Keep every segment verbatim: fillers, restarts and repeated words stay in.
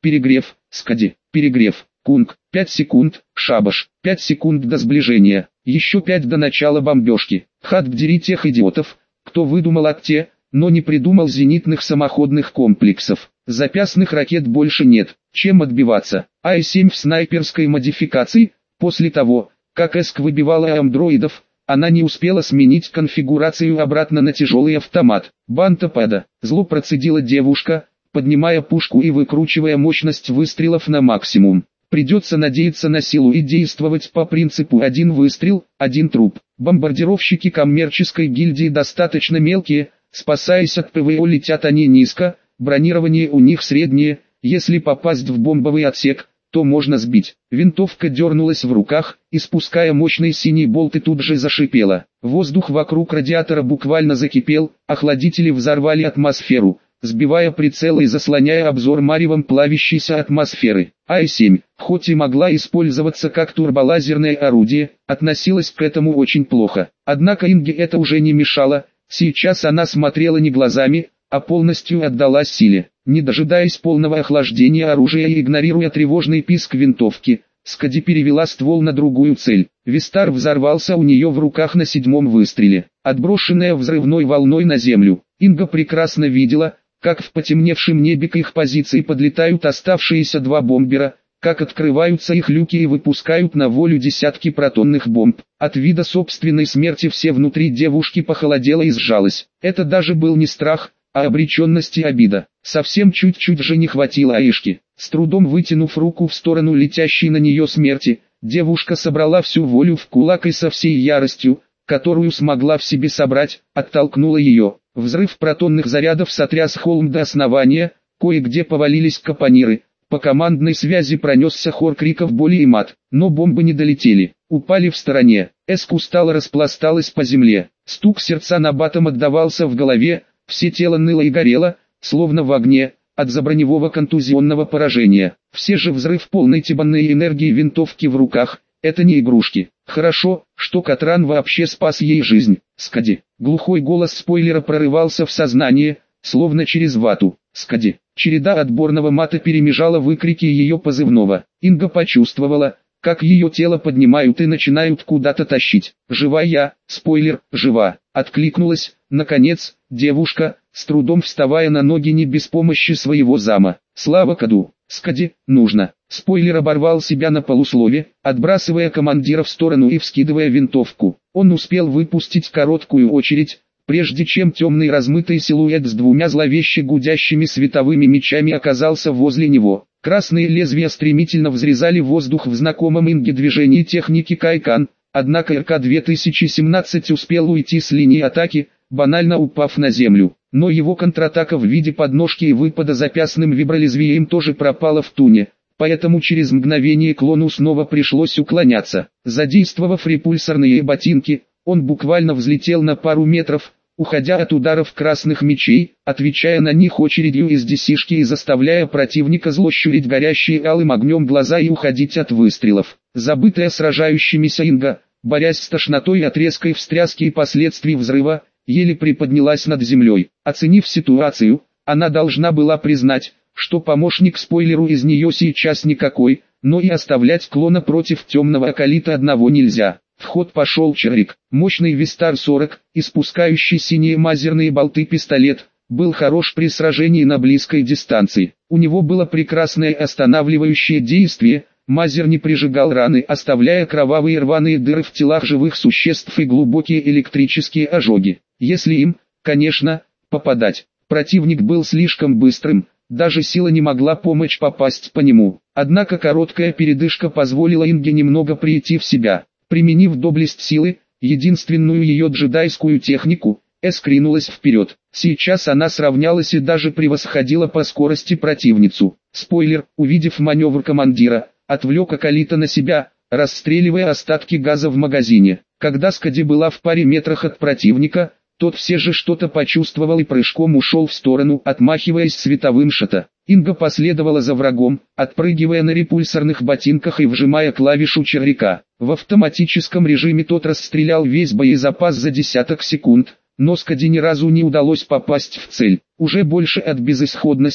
перегрев, Скади, перегрев, Кунг, пять секунд, Шабаш, пять секунд до сближения, еще пять до начала бомбежки. Хат дери тех идиотов, кто выдумал АКТЕ, но не придумал зенитных самоходных комплексов. Запястных ракет больше нет, чем отбиваться. ай семь в снайперской модификации, после того, как ЭСК выбивала андроидов, она не успела сменить конфигурацию обратно на тяжелый автомат. Бантапада, зло процедила девушка, поднимая пушку и выкручивая мощность выстрелов на максимум. Придется надеяться на силу и действовать по принципу один выстрел, один труп. Бомбардировщики коммерческой гильдии достаточно мелкие, спасаясь от ПВО летят они низко, бронирование у них среднее, если попасть в бомбовый отсек, то можно сбить. Винтовка дернулась в руках, испуская мощный синий болт и тут же зашипела. Воздух вокруг радиатора буквально закипел, охладители взорвали атмосферу, сбивая прицел и заслоняя обзор маревом плавящейся атмосферы. ай семь, хоть и могла использоваться как турболазерное орудие, относилась к этому очень плохо. Однако Инге это уже не мешало, сейчас она смотрела не глазами, а полностью отдалась силе. Не дожидаясь полного охлаждения оружия и игнорируя тревожный писк винтовки, Скади перевела ствол на другую цель. Вистар взорвался у нее в руках на седьмом выстреле, отброшенная взрывной волной на землю. Инга прекрасно видела, как в потемневшем небе к их позиции подлетают оставшиеся два бомбера, как открываются их люки и выпускают на волю десятки протонных бомб. От вида собственной смерти все внутри девушки похолодело и сжалось. Это даже был не страх, а обреченность и обида. Совсем чуть-чуть же не хватило Аишки. С трудом вытянув руку в сторону летящей на нее смерти, девушка собрала всю волю в кулак и со всей яростью, которую смогла в себе собрать, оттолкнула ее. Взрыв протонных зарядов сотряс холм до основания, кое-где повалились капониры. По командной связи пронесся хор криков боли и мат, но бомбы не долетели, упали в стороне. Эск устало распласталась по земле, стук сердца набатом отдавался в голове, все тело ныло и горело, словно в огне, от заброневого контузионного поражения. Все же взрыв полной тибанной энергии винтовки в руках, это не игрушки. Хорошо, что Катран вообще спас ей жизнь. Скади. Глухой голос спойлера прорывался в сознание, словно через вату. Скади. Череда отборного мата перемежала выкрики ее позывного. Инга почувствовала, как ее тело поднимают и начинают куда-то тащить. «Жива я, спойлер, жива!» Откликнулась, наконец, девушка, с трудом вставая на ноги не без помощи своего зама. «Слава Каду! Скади, нужно!» Спойлер оборвал себя на полуслове, отбрасывая командира в сторону и вскидывая винтовку. Он успел выпустить короткую очередь, прежде чем темный размытый силуэт с двумя зловеще гудящими световыми мечами оказался возле него. Красные лезвия стремительно взрезали воздух в знакомом Инге движении техники Кайкан, однако эр ка две тысячи семнадцать успел уйти с линии атаки, банально упав на землю. Но его контратака в виде подножки и выпада запястным вибролезвием тоже пропала в туне, поэтому через мгновение клону снова пришлось уклоняться. Задействовав репульсорные ботинки, он буквально взлетел на пару метров, уходя от ударов красных мечей, отвечая на них очередью из десишки и заставляя противника зло щурить горящие алым огнем глаза и уходить от выстрелов. Забытая сражающимися Инга, борясь с тошнотой от резкой встряски и последствий взрыва, еле приподнялась над землей. Оценив ситуацию, она должна была признать, что помощник спойлеру из нее сейчас никакой, но и оставлять клона против темного акалита одного нельзя. В ход пошел Чарик. Мощный Вистар сорок, испускающий синие мазерные болты пистолет, был хорош при сражении на близкой дистанции. У него было прекрасное останавливающее действие, мазер не прижигал раны, оставляя кровавые рваные дыры в телах живых существ и глубокие электрические ожоги. Если им, конечно, попадать. Противник был слишком быстрым, даже сила не могла помочь попасть по нему. Однако короткая передышка позволила Инге немного прийти в себя. Применив доблесть силы, единственную ее джедайскую технику, Эск ринулась вперед. Сейчас она сравнялась и даже превосходила по скорости противницу. Спойлер, увидев маневр командира, отвлек акалита на себя, расстреливая остатки газа в магазине. Когда Скади была в паре метрах от противника, тот все же что-то почувствовал и прыжком ушел в сторону, отмахиваясь световым шата. Инга последовала за врагом, отпрыгивая на репульсорных ботинках и вжимая клавишу червяка. В автоматическом режиме тот расстрелял весь боезапас за десяток секунд, но Скади ни разу не удалось попасть в цель. Уже больше от безысходности,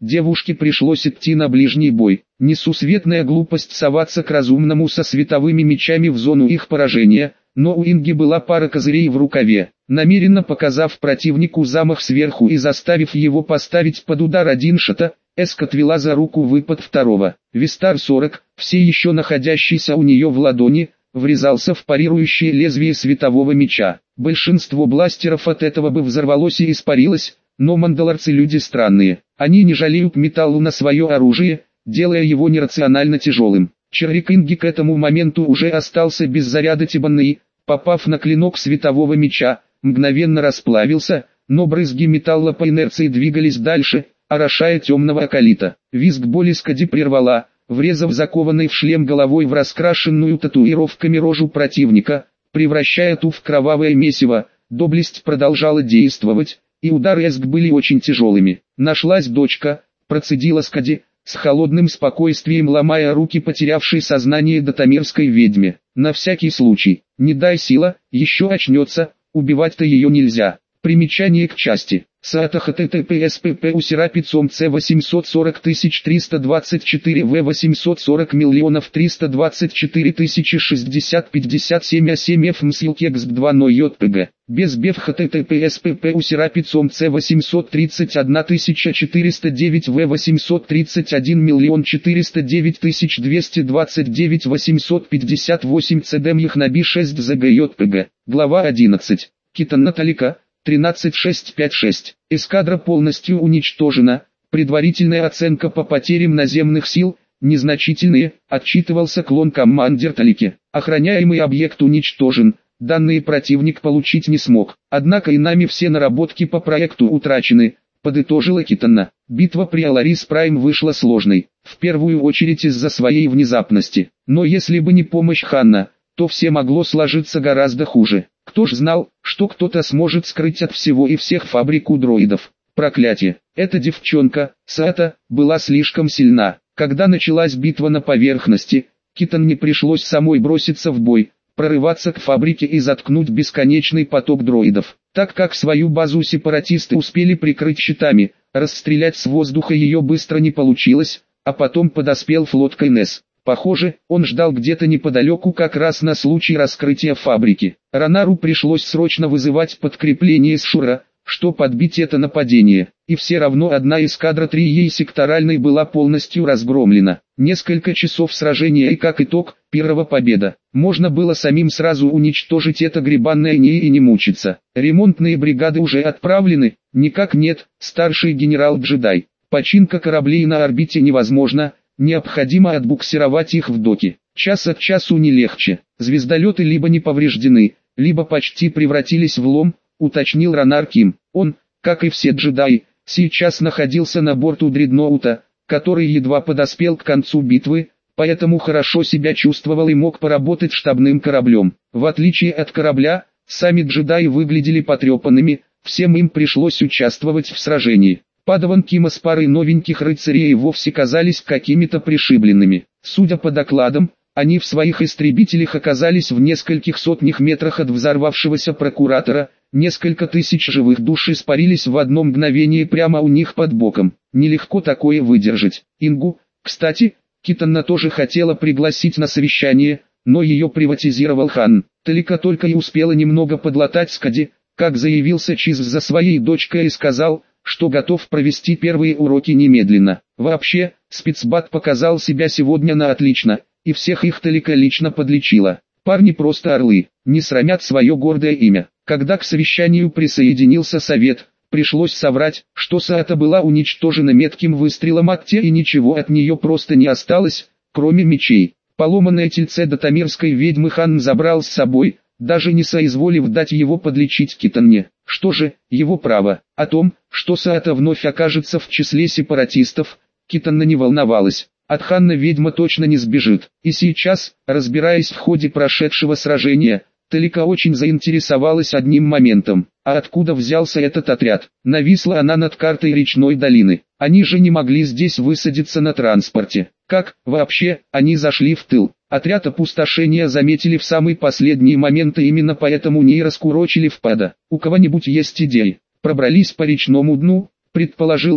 Девушке пришлось идти на ближний бой. Несусветная глупость соваться к разумному со световыми мечами в зону их поражения, но у Инги была пара козырей в рукаве. Намеренно показав противнику замах сверху и заставив его поставить под удар один шота, Эск отвела за руку выпад второго. Вистар сорок, все еще находящийся у нее в ладони, врезался в парирующее лезвие светового меча. Большинство бластеров от этого бы взорвалось и испарилось, но мандалорцы люди странные. Они не жалеют металлу на свое оружие, делая его нерационально тяжелым. Червяк Инги к этому моменту уже остался без заряда Тибанны, попав на клинок светового меча, мгновенно расплавился, но брызги металла по инерции двигались дальше, орошая темного акалита. Визг боли Скади прервала, врезав закованной в шлем головой в раскрашенную татуировками рожу противника, превращая ту в кровавое месиво. Доблесть продолжала действовать, и удары Эск были очень тяжелыми. «Нашлась дочка», процедила Скади, с холодным спокойствием ломая руки потерявшей сознание датамирской ведьме. «На всякий случай, не дай сила, еще очнется, убивать-то ее нельзя». Примечание к части. Саата хттпс пп усерапицом c восемьсот сорок тысяч триста двадцать четыре в восемьсот сорок миллионов триста двадцать четыре тысячи шестьдесят пятьдесят семь а семь f мсилкекс два ноль jpg. Без бев хттпс пп усерапицом c восемьсот тридцать одна тысяча четыреста девять в восемьсот тридцать один миллион четыреста девять тысяч двести двадцать девять восемьсот пятьдесят восемь cdm яхнаби шесть зг jpg. Глава одиннадцать. Китан Наталика. тринадцать шесть пять шесть. Эскадра полностью уничтожена. Предварительная оценка по потерям наземных сил, незначительные, отчитывался клон-командир Талики. Охраняемый объект уничтожен, данные противник получить не смог. Однако и нами все наработки по проекту утрачены, подытожила Китанна. Битва при Аларис Прайм вышла сложной, в первую очередь из-за своей внезапности. Но если бы не помощь Ханна, то все могло сложиться гораздо хуже. Кто ж знал, что кто-то сможет скрыть от всего и всех фабрику дроидов. Проклятие, эта девчонка, Саата, была слишком сильна. Когда началась битва на поверхности, Китан не пришлось самой броситься в бой, прорываться к фабрике и заткнуть бесконечный поток дроидов. Так как свою базу сепаратисты успели прикрыть щитами, расстрелять с воздуха ее быстро не получилось, а потом подоспел флот Кайнес. Похоже, он ждал где-то неподалеку как раз на случай раскрытия фабрики. Ранару пришлось срочно вызывать подкрепление с Шура, что подбить это нападение. И все равно одна эскадра три ей секторальной была полностью разгромлена. Несколько часов сражения и как итог, первая победа. Можно было самим сразу уничтожить это гребанное НИИ и не мучиться. Ремонтные бригады уже отправлены? Никак нет, старший генерал-джедай. Починка кораблей на орбите невозможно. Необходимо отбуксировать их в доки. Час от часу не легче. Звездолеты либо не повреждены, либо почти превратились в лом, уточнил Ранар Ким. Он, как и все джедаи, сейчас находился на борту дредноута, который едва подоспел к концу битвы, поэтому хорошо себя чувствовал и мог поработать штабным кораблем. В отличие от корабля, сами джедаи выглядели потрепанными, всем им пришлось участвовать в сражении. Падаван Кима с парой новеньких рыцарей и вовсе казались какими-то пришибленными. Судя по докладам, они в своих истребителях оказались в нескольких сотнях метрах от взорвавшегося прокуратора, несколько тысяч живых душ испарились в одно мгновение прямо у них под боком. Нелегко такое выдержать. Ингу, кстати, Китанна тоже хотела пригласить на совещание, но ее приватизировал Хан. Талика только и успела немного подлатать Скади, как заявился Чиз за своей дочкой и сказал, что готов провести первые уроки немедленно. Вообще, спецбат показал себя сегодня на отлично, и всех их Талика лично подлечила. Парни просто орлы, не срамят свое гордое имя. Когда к совещанию присоединился совет, пришлось соврать, что Саата была уничтожена метким выстрелом Акте и ничего от нее просто не осталось, кроме мечей. Поломанное тельце датамирской ведьмы Хан забрал с собой, даже не соизволив дать его подлечить Китанне. Что же, его право. О том, что Саата вновь окажется в числе сепаратистов, Китанна не волновалась. От Ханна ведьма точно не сбежит. И сейчас, разбираясь в ходе прошедшего сражения, Талика очень заинтересовалась одним моментом. А откуда взялся этот отряд? Нависла она над картой речной долины. Они же не могли здесь высадиться на транспорте. Как, вообще, они зашли в тыл? Отряд опустошения заметили в самый последний момент и именно поэтому не раскурочили впада. У кого-нибудь есть идеи? Пробрались по речному дну, предположил Ким.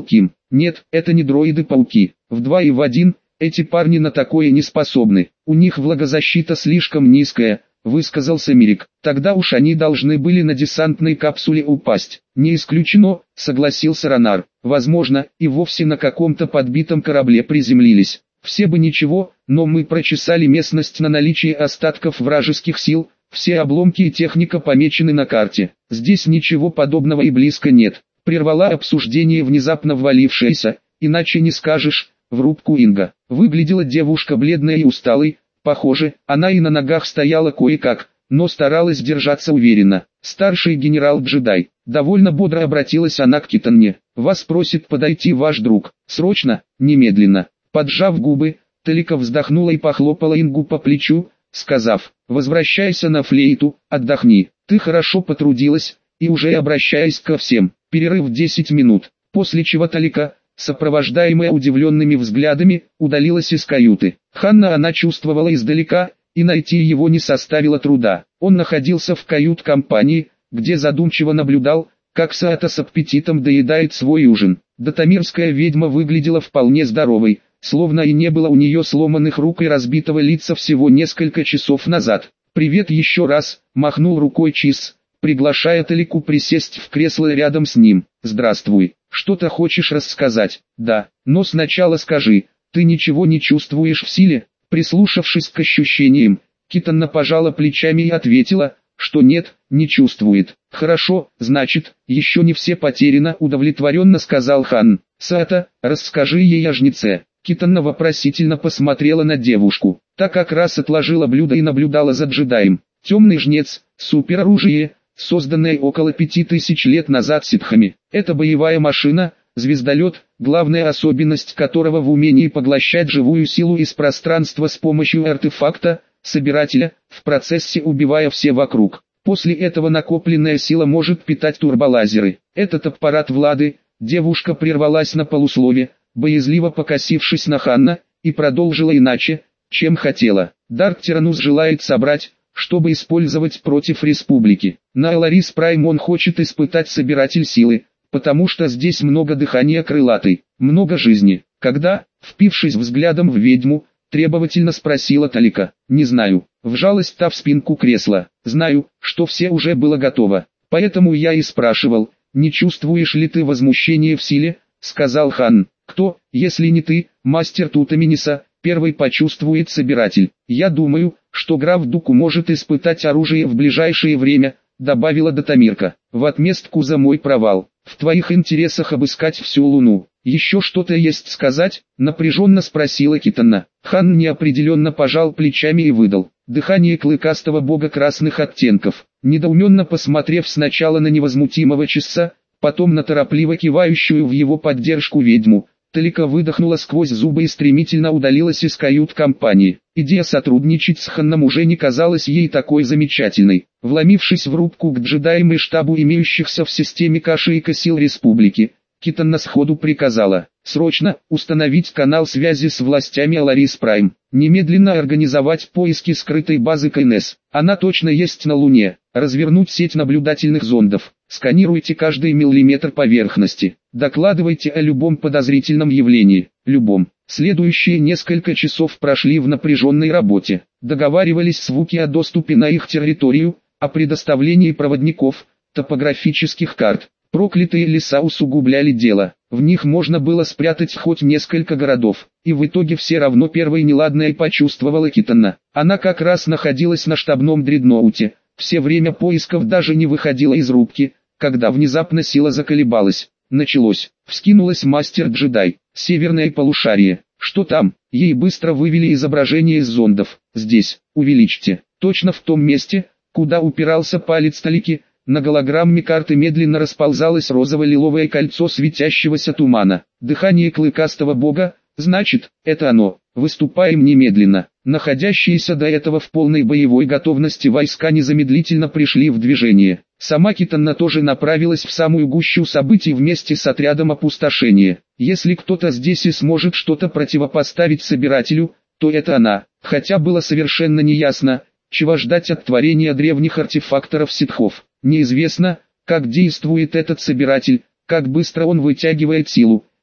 Нет, это не дроиды-пауки. В два и в один, эти парни на такое не способны. У них влагозащита слишком низкая, высказался Мирик. Тогда уж они должны были на десантной капсуле упасть. Не исключено, согласился Ронар. Возможно, и вовсе на каком-то подбитом корабле приземлились. Все бы ничего, но мы прочесали местность на наличие остатков вражеских сил. Все обломки и техника помечены на карте. Здесь ничего подобного и близко нет. Прервала обсуждение внезапно ввалившаяся, иначе не скажешь, в рубку Инга. Выглядела девушка бледной и усталой. Похоже, она и на ногах стояла кое-как, но старалась держаться уверенно. Старший генерал-джедай. Довольно бодро обратилась она к Китанне. Вас просит подойти ваш друг. Срочно, немедленно. Поджав губы, Талика вздохнула и похлопала Ингу по плечу, сказав: возвращайся на флейту, отдохни. Ты хорошо потрудилась, и уже обращаясь ко всем. Перерыв десять минут, после чего Талика, сопровождаемая удивленными взглядами, удалилась из каюты. Ханна она чувствовала издалека, и найти его не составило труда. Он находился в кают-компании, где задумчиво наблюдал, как Саата с аппетитом доедает свой ужин. Датамирская ведьма выглядела вполне здоровой, словно и не было у нее сломанных рук и разбитого лица всего несколько часов назад. «Привет еще раз», — махнул рукой Чиз, приглашая Талику присесть в кресло рядом с ним. «Здравствуй, что-то хочешь рассказать?» «Да, но сначала скажи, ты ничего не чувствуешь в силе?» Прислушавшись к ощущениям, Китанна пожала плечами и ответила, что нет, не чувствует. «Хорошо, значит, еще не все потеряно», — удовлетворенно сказал хан. «Саата, расскажи ей о жнеце». Китанна вопросительно посмотрела на девушку. Та как раз отложила блюдо и наблюдала за джедаем. Темный жнец, супероружие, созданное около пяти тысяч лет назад ситхами. Это боевая машина, звездолет, главная особенность которого в умении поглощать живую силу из пространства с помощью артефакта, собирателя, в процессе убивая все вокруг. После этого накопленная сила может питать турболазеры. Этот аппарат Влады, девушка прервалась на полуслове, боязливо покосившись на Ханна, и продолжила иначе, чем хотела. Дарк Тиранус желает собрать, чтобы использовать против Республики. На Аларис Прайм он хочет испытать собиратель силы, потому что здесь много дыхания крылатой, много жизни. Когда, впившись взглядом в ведьму, требовательно спросила Талика. «Не знаю», вжалась та в спинку кресла. «Знаю, что все уже было готово, поэтому я и спрашивал, не чувствуешь ли ты возмущения в силе?» Сказал хан. «Кто, если не ты, мастер Тутаминиса, первый почувствует собиратель? Я думаю, что граф Дуку может испытать оружие в ближайшее время», добавила Датамирка. «В отместку за мой провал. В твоих интересах обыскать всю Луну. Еще что-то есть сказать?» Напряженно спросила Китанна. Хан неопределенно пожал плечами и выдал: «Дыхание клыкастого бога красных оттенков». Недоуменно посмотрев сначала на невозмутимого Чисса, потом на торопливо кивающую в его поддержку ведьму, Талика выдохнула сквозь зубы и стремительно удалилась из кают-компании. Идея сотрудничать с Ханном уже не казалась ей такой замечательной. Вломившись в рубку к джедаям и штабу имеющихся в системе Кашейка сил Республики, Китанна сходу приказала: «Срочно установить канал связи с властями Аларис Прайм. Немедленно организовать поиски скрытой базы КНС. Она точно есть на Луне. Развернуть сеть наблюдательных зондов. Сканируйте каждый миллиметр поверхности. Докладывайте о любом подозрительном явлении. Любом». Следующие несколько часов прошли в напряженной работе. Договаривались с Вуки о доступе на их территорию, о предоставлении проводников, топографических карт. Проклятые леса усугубляли дело. В них можно было спрятать хоть несколько городов. И в итоге все равно первой неладное почувствовала Китанна. Она как раз находилась на штабном дредноуте. Все время поисков даже не выходила из рубки, когда внезапно сила заколебалась. Началось. Вскинулась мастер-джедай. Северное полушарие. Что там? Ей быстро вывели изображение из зондов. Здесь. Увеличьте. Точно в том месте, куда упирался палец Талики. На голограмме карты медленно расползалось розово-лиловое кольцо светящегося тумана. Дыхание клыкастого бога, значит, это оно. Выступаем немедленно. Находящиеся до этого в полной боевой готовности войска незамедлительно пришли в движение. Сама Китанна тоже направилась в самую гущу событий вместе с отрядом опустошения. Если кто-то здесь и сможет что-то противопоставить собирателю, то это она. Хотя было совершенно неясно, чего ждать от творения древних артефакторов ситхов. Неизвестно, как действует этот собиратель, как быстро он вытягивает силу,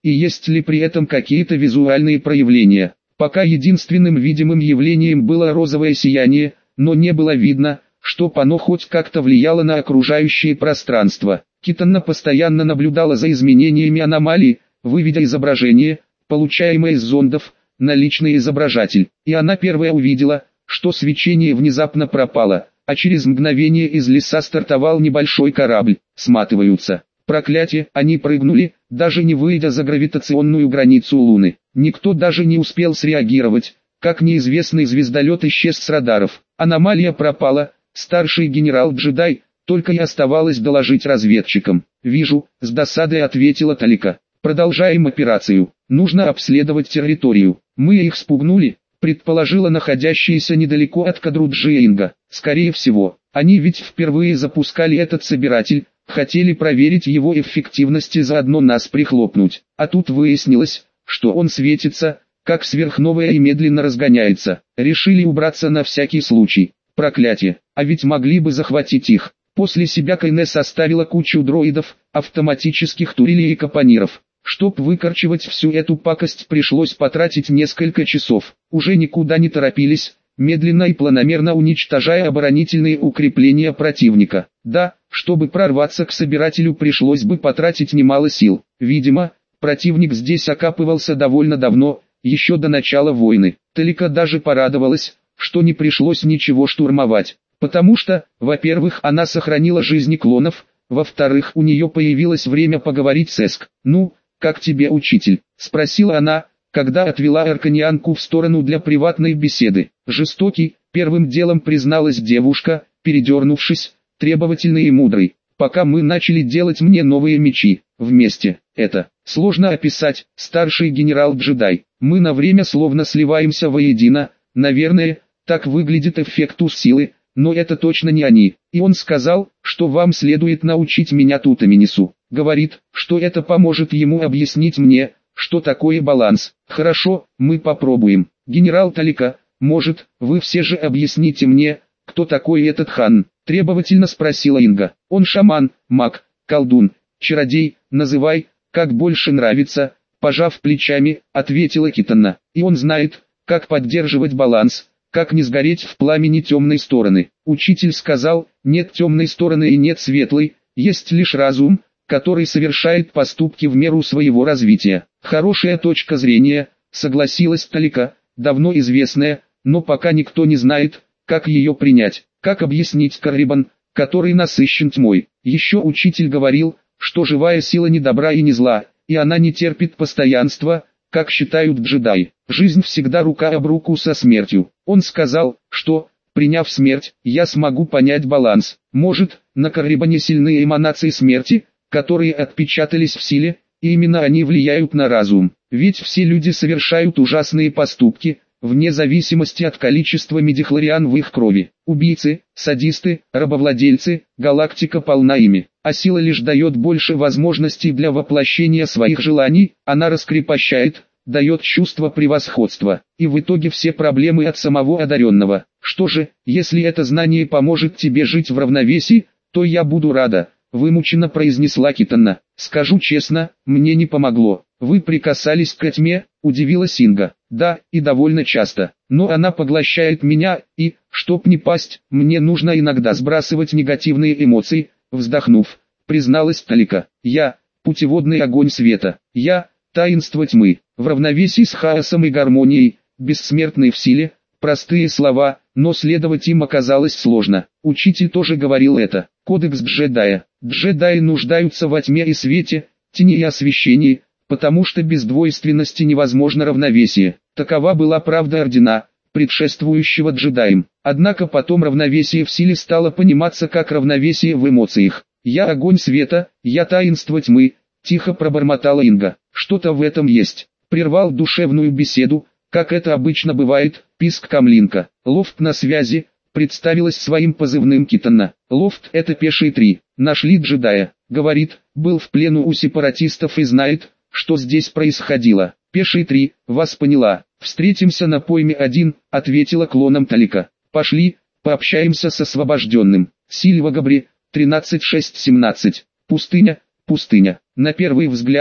и есть ли при этом какие-то визуальные проявления. Пока единственным видимым явлением было розовое сияние, но не было видно, чтоб оно хоть как-то влияло на окружающее пространство. Китанна постоянно наблюдала за изменениями аномалии, выведя изображение, получаемое из зондов, на личный изображатель. И она первая увидела, что свечение внезапно пропало, а через мгновение из леса стартовал небольшой корабль. Сматываются. Проклятие, они прыгнули, даже не выйдя за гравитационную границу Луны. Никто даже не успел среагировать, как неизвестный звездолет исчез с радаров. Аномалия пропала, старший генерал-джедай, только и оставалось доложить разведчикам. «Вижу», — с досадой ответила Талика. «Продолжаем операцию. Нужно обследовать территорию. Мы их спугнули», — предположила находящаяся недалеко от Кадруджи Инга. «Скорее всего, они ведь впервые запускали этот собиратель, хотели проверить его эффективность и заодно нас прихлопнуть. А тут выяснилось, что он светится, как сверхновая и медленно разгоняется. Решили убраться на всякий случай. Проклятие, а ведь могли бы захватить их». После себя Кайне составила кучу дроидов, автоматических турелей и капониров. Чтоб выкорчевать всю эту пакость, пришлось потратить несколько часов. Уже никуда не торопились, медленно и планомерно уничтожая оборонительные укрепления противника. Да, чтобы прорваться к собирателю, пришлось бы потратить немало сил. Видимо, противник здесь окапывался довольно давно, еще до начала войны. Талика даже порадовалась, что не пришлось ничего штурмовать. Потому что, во-первых, она сохранила жизни клонов, во-вторых, у нее появилось время поговорить с Эск. «Ну, как тебе, учитель?» – спросила она, когда отвела арканианку в сторону для приватной беседы. «Жестокий», – первым делом призналась девушка, передернувшись, требовательный и мудрый. «Пока мы начали делать мне новые мечи, вместе, это сложно описать, старший генерал-джедай. Мы на время словно сливаемся воедино, наверное, так выглядит эффектус силы. Но это точно не они. И он сказал, что вам следует научить меня Тутаминису. Говорит, что это поможет ему объяснить мне, что такое баланс. Хорошо, мы попробуем. Генерал Талика, может, вы все же объясните мне, кто такой этот хан? Требовательно спросила Инга. Он шаман, маг, колдун, чародей, называй, как больше нравится. Пожав плечами, ответила Китанна. И он знает, как поддерживать баланс. Как не сгореть в пламени темной стороны. Учитель сказал, нет темной стороны и нет светлой, есть лишь разум, который совершает поступки в меру своего развития. Хорошая точка зрения, согласилась Талика, давно известная, но пока никто не знает, как ее принять. Как объяснить Каррибан, который насыщен тьмой. Еще учитель говорил, что живая сила не добра и не зла, и она не терпит постоянства, как считают джедаи. Жизнь всегда рука об руку со смертью. Он сказал, что, приняв смерть, я смогу понять баланс. Может, на Каррибане сильные эманации смерти, которые отпечатались в силе, и именно они влияют на разум. Ведь все люди совершают ужасные поступки, вне зависимости от количества мидихлориан в их крови. Убийцы, садисты, рабовладельцы, галактика полна ими. А сила лишь дает больше возможностей для воплощения своих желаний, она раскрепощает, дает чувство превосходства, и в итоге все проблемы от самого одаренного. Что же, если это знание поможет тебе жить в равновесии, то я буду рада, вымученно произнесла Китанна. Скажу честно, мне не помогло. Вы прикасались к тьме, удивилась Инга. Да, и довольно часто. Но она поглощает меня, и, чтоб не пасть, мне нужно иногда сбрасывать негативные эмоции, вздохнув, призналась Талика. Я, путеводный огонь света. Я, таинство тьмы. В равновесии с хаосом и гармонией, бессмертный в силе, простые слова, но следовать им оказалось сложно. Учитель тоже говорил это. Кодекс джедая. Джедаи нуждаются во тьме и свете, тени и освещении, потому что без двойственности невозможно равновесие. Такова была правда ордена, предшествующего джедаям. Однако потом равновесие в силе стало пониматься как равновесие в эмоциях. «Я огонь света, я таинство тьмы», — тихо пробормотала Инга. «Что-то в этом есть». Прервал душевную беседу, как это обычно бывает, писк Камлинка. «Лофт на связи», — представилась своим позывным Китанна. «Лофт — это пеший три. Нашли джедая. Говорит, был в плену у сепаратистов и знает, что здесь происходило. Пеший три, вас поняла. Встретимся на пойме один», — ответила клоном Талика. «Пошли, пообщаемся с освобожденным». Сильва Габри, тринадцать шесть семнадцать. Пустыня, пустыня. На первый взгляд,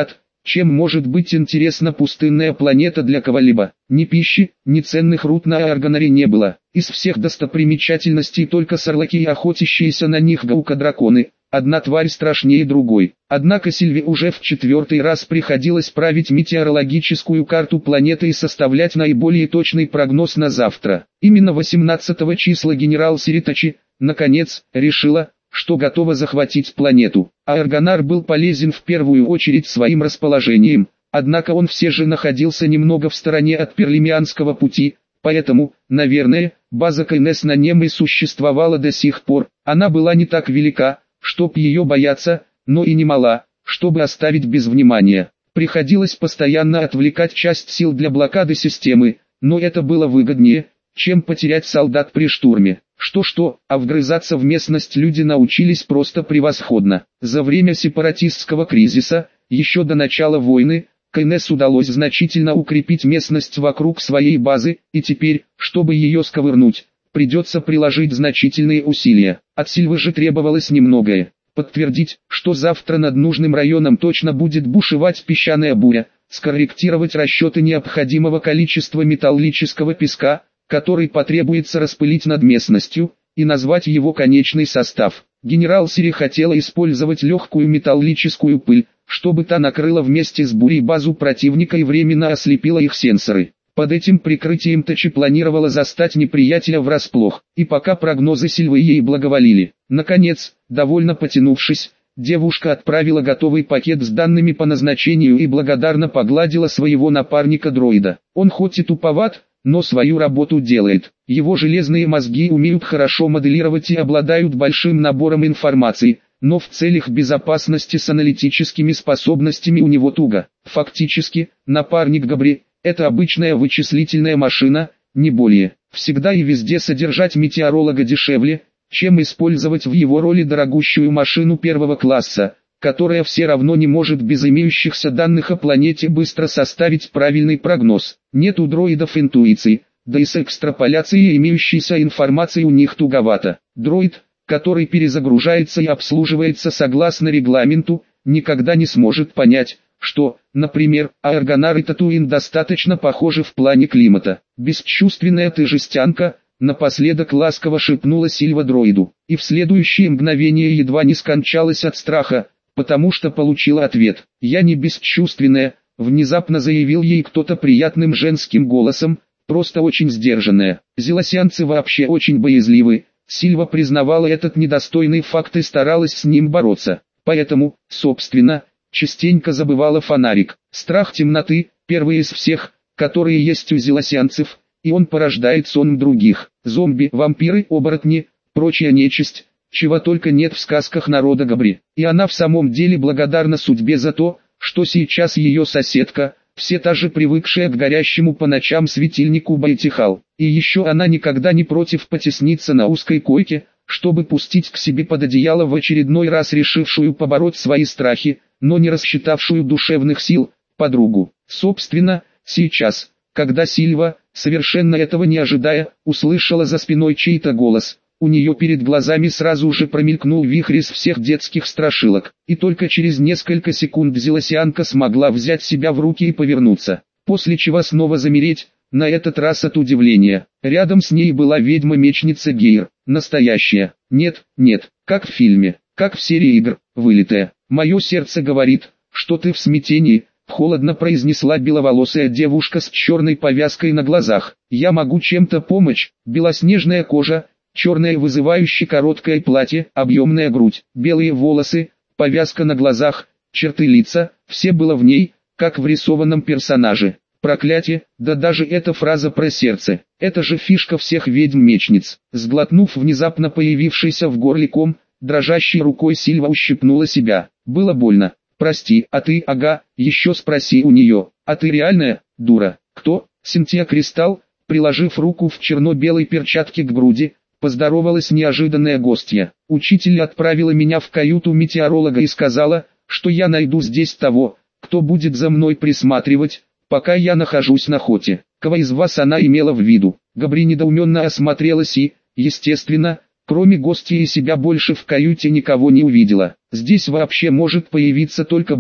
Чем может быть интересна пустынная планета для кого-либо? Ни пищи, ни ценных руд на Аргонаре не было. Из всех достопримечательностей только сарлаки и охотящиеся на них гаука-драконы. Одна тварь страшнее другой. Однако Сильве уже в четвертый раз приходилось править метеорологическую карту планеты и составлять наиболее точный прогноз на завтра. Именно восемнадцатого числа генерал Сиритачи, наконец, решила, что готова захватить планету. А Аргонар был полезен в первую очередь своим расположением, однако он все же находился немного в стороне от Перлимианского пути, поэтому, наверное, база КНС на нем и существовала до сих пор. Она была не так велика, чтоб ее бояться, но и не мала, чтобы оставить без внимания. Приходилось постоянно отвлекать часть сил для блокады системы, но это было выгоднее, чем потерять солдат при штурме. Что-что, а вгрызаться в местность люди научились просто превосходно. За время сепаратистского кризиса, еще до начала войны, КНС удалось значительно укрепить местность вокруг своей базы, и теперь, чтобы ее сковырнуть, придется приложить значительные усилия. От Сильвы же требовалось немногое. Подтвердить, что завтра над нужным районом точно будет бушевать песчаная буря, скорректировать расчеты необходимого количества металлического песка, который потребуется распылить над местностью, и назвать его конечный состав. Генерал Сири хотела использовать легкую металлическую пыль, чтобы та накрыла вместе с бурей базу противника и временно ослепила их сенсоры. Под этим прикрытием Тачи планировала застать неприятеля врасплох, и пока прогнозы Сильвы ей благоволили. Наконец, довольно потянувшись, девушка отправила готовый пакет с данными по назначению и благодарно погладила своего напарника-дроида. Он хоть и туповат, но свою работу делает. Его железные мозги умеют хорошо моделировать и обладают большим набором информации, но в целях безопасности с аналитическими способностями у него туго. Фактически, напарник Габри – это обычная вычислительная машина, не более. Всегда и везде содержать метеоролога дешевле, чем использовать в его роли дорогущую машину первого класса, которая все равно не может без имеющихся данных о планете быстро составить правильный прогноз. Нет у дроидов интуиции, да и с экстраполяцией имеющейся информации у них туговато. Дроид, который перезагружается и обслуживается согласно регламенту, никогда не сможет понять, что, например, Аргонар и Татуин достаточно похожи в плане климата. «Бесчувственная ты жестянка», напоследок ласково шепнула Сильва дроиду, и в следующее мгновение едва не скончалась от страха, потому что получила ответ. «Я не бесчувственная», внезапно заявил ей кто-то приятным женским голосом, просто очень сдержанная. Зелосянцы вообще очень боязливы, Сильва признавала этот недостойный факт и старалась с ним бороться. Поэтому, собственно, частенько забывала фонарик. Страх темноты, первый из всех, которые есть у зелосянцев, и он порождает сон других. Зомби, вампиры, оборотни, прочая нечисть, чего только нет в сказках народа Габри. И она в самом деле благодарна судьбе за то, что сейчас ее соседка, все та же привыкшая к горящему по ночам светильнику Байтихал. И еще она никогда не против потесниться на узкой койке, чтобы пустить к себе под одеяло в очередной раз решившую побороть свои страхи, но не рассчитавшую душевных сил, подругу. Собственно, сейчас, когда Сильва, совершенно этого не ожидая, услышала за спиной чей-то голос, у нее перед глазами сразу же промелькнул вихрь из всех детских страшилок, и только через несколько секунд зелосянка смогла взять себя в руки и повернуться, после чего снова замереть, на этот раз от удивления. Рядом с ней была ведьма-мечница Гейр, настоящая, нет, нет, как в фильме, как в серии игр, вылитая. «Мое сердце говорит, что ты в смятении», холодно произнесла беловолосая девушка с черной повязкой на глазах. «Я могу чем-то помочь?» Белоснежная кожа, черное вызывающе короткое платье, объемная грудь, белые волосы, повязка на глазах, черты лица, все было в ней, как в рисованном персонаже. Проклятие, да даже эта фраза про сердце, это же фишка всех ведьм-мечниц. Сглотнув внезапно появившийся в горле ком, дрожащей рукой Сильва ущипнула себя. Было больно. «Прости, а ты, ага, еще спроси у нее, а ты реальная, дура?» «Кто?» Синтия Кристалл, приложив руку в черно-белой перчатке к груди, поздоровалась неожиданная гостья. «Учитель отправила меня в каюту метеоролога и сказала, что я найду здесь того, кто будет за мной присматривать, пока я нахожусь на охоте». Кого из вас она имела в виду? Габри недоуменно осмотрелась и, естественно, кроме гостя и себя больше в каюте никого не увидела. Здесь вообще может появиться только Бо,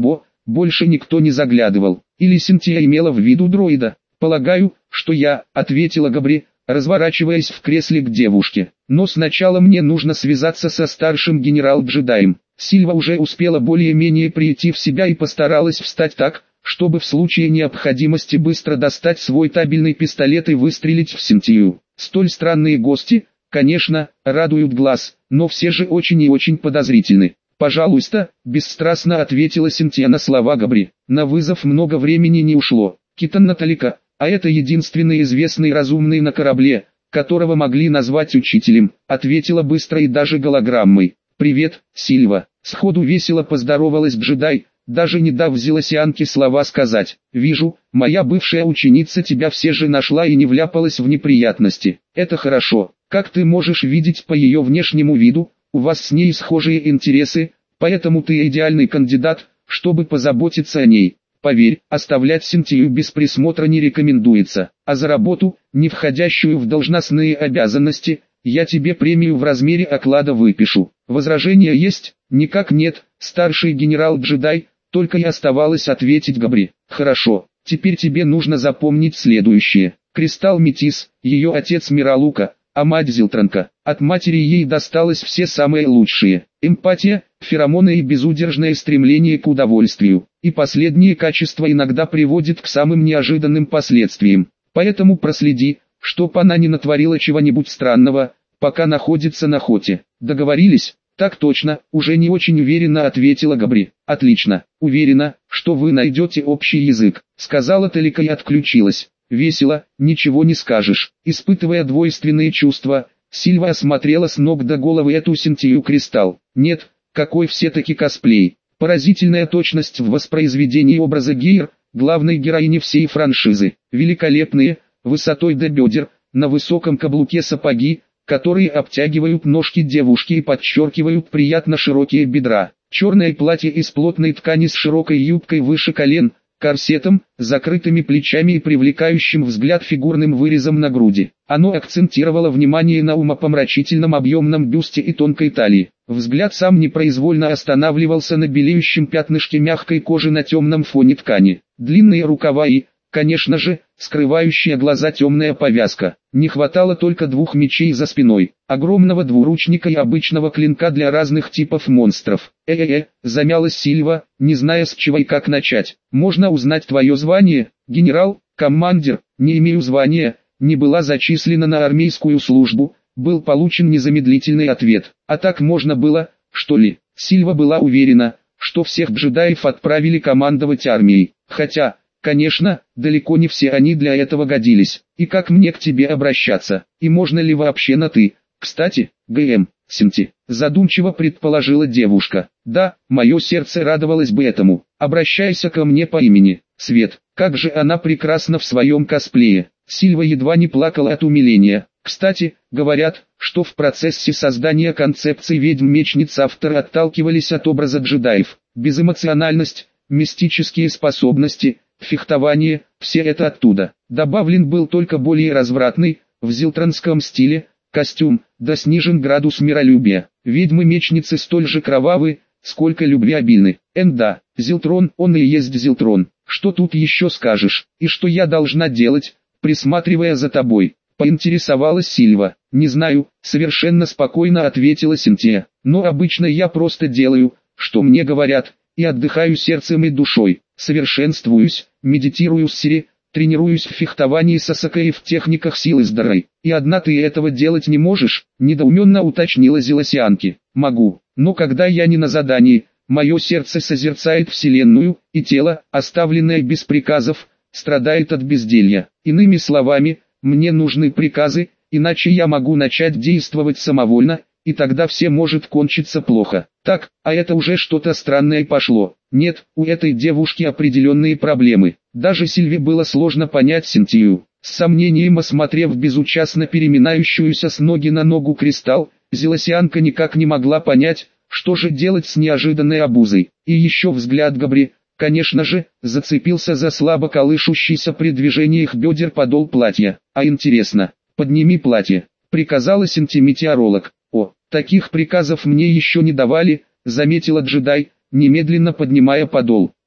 больше никто не заглядывал. Или Синтия имела в виду дроида? «Полагаю, что я», — ответила Габри, разворачиваясь в кресле к девушке. «Но сначала мне нужно связаться со старшим генерал-джедаем». Сильва уже успела более-менее прийти в себя и постаралась встать так, чтобы в случае необходимости быстро достать свой табельный пистолет и выстрелить в Синтию. Столь странные гости, конечно, радуют глаз, но все же очень и очень подозрительны. «Пожалуйста», — бесстрастно ответила Синтия на слова Габри. На вызов много времени не ушло. Китан Наталика, а это единственный известный разумный на корабле, которого могли назвать учителем, ответила быстро и даже голограммой. «Привет, Сильва», — сходу весело поздоровалась джедай, даже не дав Зелосианке слова сказать. «Вижу, моя бывшая ученица тебя все же нашла и не вляпалась в неприятности. Это хорошо. Как ты можешь видеть по ее внешнему виду, у вас с ней схожие интересы, поэтому ты идеальный кандидат, чтобы позаботиться о ней. Поверь, оставлять Синтию без присмотра не рекомендуется, а за работу, не входящую в должностные обязанности, я тебе премию в размере оклада выпишу. Возражения есть?» «Никак нет, старший генерал-джедай», только и оставалось ответить Габри. «Хорошо, теперь тебе нужно запомнить следующее. Кристалл Метис, ее отец Миралука, а мать Зилтранка. От матери ей досталось все самое лучшее. Эмпатия, феромоны и безудержное стремление к удовольствию. И последние качества иногда приводят к самым неожиданным последствиям. Поэтому проследи, чтоб она не натворила чего-нибудь странного, пока находится на охоте. Договорились?» «Так точно», — уже не очень уверенно ответила Габри. «Отлично, уверена, что вы найдете общий язык», — сказала Талика и отключилась. «Весело, ничего не скажешь». Испытывая двойственные чувства, Сильва осмотрела с ног до головы эту Синтию Кристалл. Нет, какой все-таки косплей. Поразительная точность в воспроизведении образа Гейр, главной героини всей франшизы. Великолепные, высотой до бедер, на высоком каблуке сапоги, которые обтягивают ножки девушки и подчеркивают приятно широкие бедра. Черное платье из плотной ткани с широкой юбкой выше колен, корсетом, закрытыми плечами и привлекающим взгляд фигурным вырезом на груди. Оно акцентировало внимание на умопомрачительном объемном бюсте и тонкой талии. Взгляд сам непроизвольно останавливался на белеющем пятнышке мягкой кожи на темном фоне ткани. Длинные рукава и, конечно же, скрывающая глаза темная повязка. Не хватало только двух мечей за спиной, огромного двуручника и обычного клинка для разных типов монстров. «Э-э-э», замялась Сильва, не зная с чего и как начать. «Можно узнать твое звание, генерал, командир?» «Не имею звания, не была зачислена на армейскую службу», был получен незамедлительный ответ. «А так можно было, что ли?» Сильва была уверена, что всех джедаев отправили командовать армией, хотя... Конечно, далеко не все они для этого годились. И как мне к тебе обращаться? И можно ли вообще на «ты»? Кстати, ГМ, Синти, задумчиво предположила девушка. Да, мое сердце радовалось бы этому. Обращайся ко мне по имени. Свет, как же она прекрасна в своем косплее. Сильва едва не плакала от умиления. Кстати, говорят, что в процессе создания концепции ведьм-мечниц авторы отталкивались от образа джедаев. Безэмоциональность, мистические способности, фехтование, все это оттуда. Добавлен был только более развратный, в зилтранском стиле, костюм, да снижен градус миролюбия. Ведьмы-мечницы столь же кровавы, сколько любвеобильны. Энда, Зилтрон, он и есть Зилтрон. Что тут еще скажешь? И что я должна делать, присматривая за тобой? Поинтересовалась Сильва. Не знаю, совершенно спокойно ответила Синтия. Но обычно я просто делаю, что мне говорят, и отдыхаю сердцем и душой. Совершенствуюсь, медитирую с Сири, тренируюсь в фехтовании с Асакой и в техниках силы здоровой. И одна ты этого делать не можешь, недоуменно уточнила Зелосианки. Могу, но когда я не на задании, мое сердце созерцает вселенную, и тело, оставленное без приказов, страдает от безделья. Иными словами, мне нужны приказы, иначе я могу начать действовать самовольно, и тогда все может кончиться плохо. Так, а это уже что-то странное пошло. Нет, у этой девушки определенные проблемы. Даже Сильве было сложно понять Синтию. С сомнением осмотрев безучастно переминающуюся с ноги на ногу кристалл, Зелосианка никак не могла понять, что же делать с неожиданной обузой. И еще взгляд Габри, конечно же, зацепился за слабо колышущийся при движениях бедер подол платья. А интересно, подними платье, приказала Синти-метеоролог. О, таких приказов мне еще не давали, заметила джедай, немедленно поднимая подол.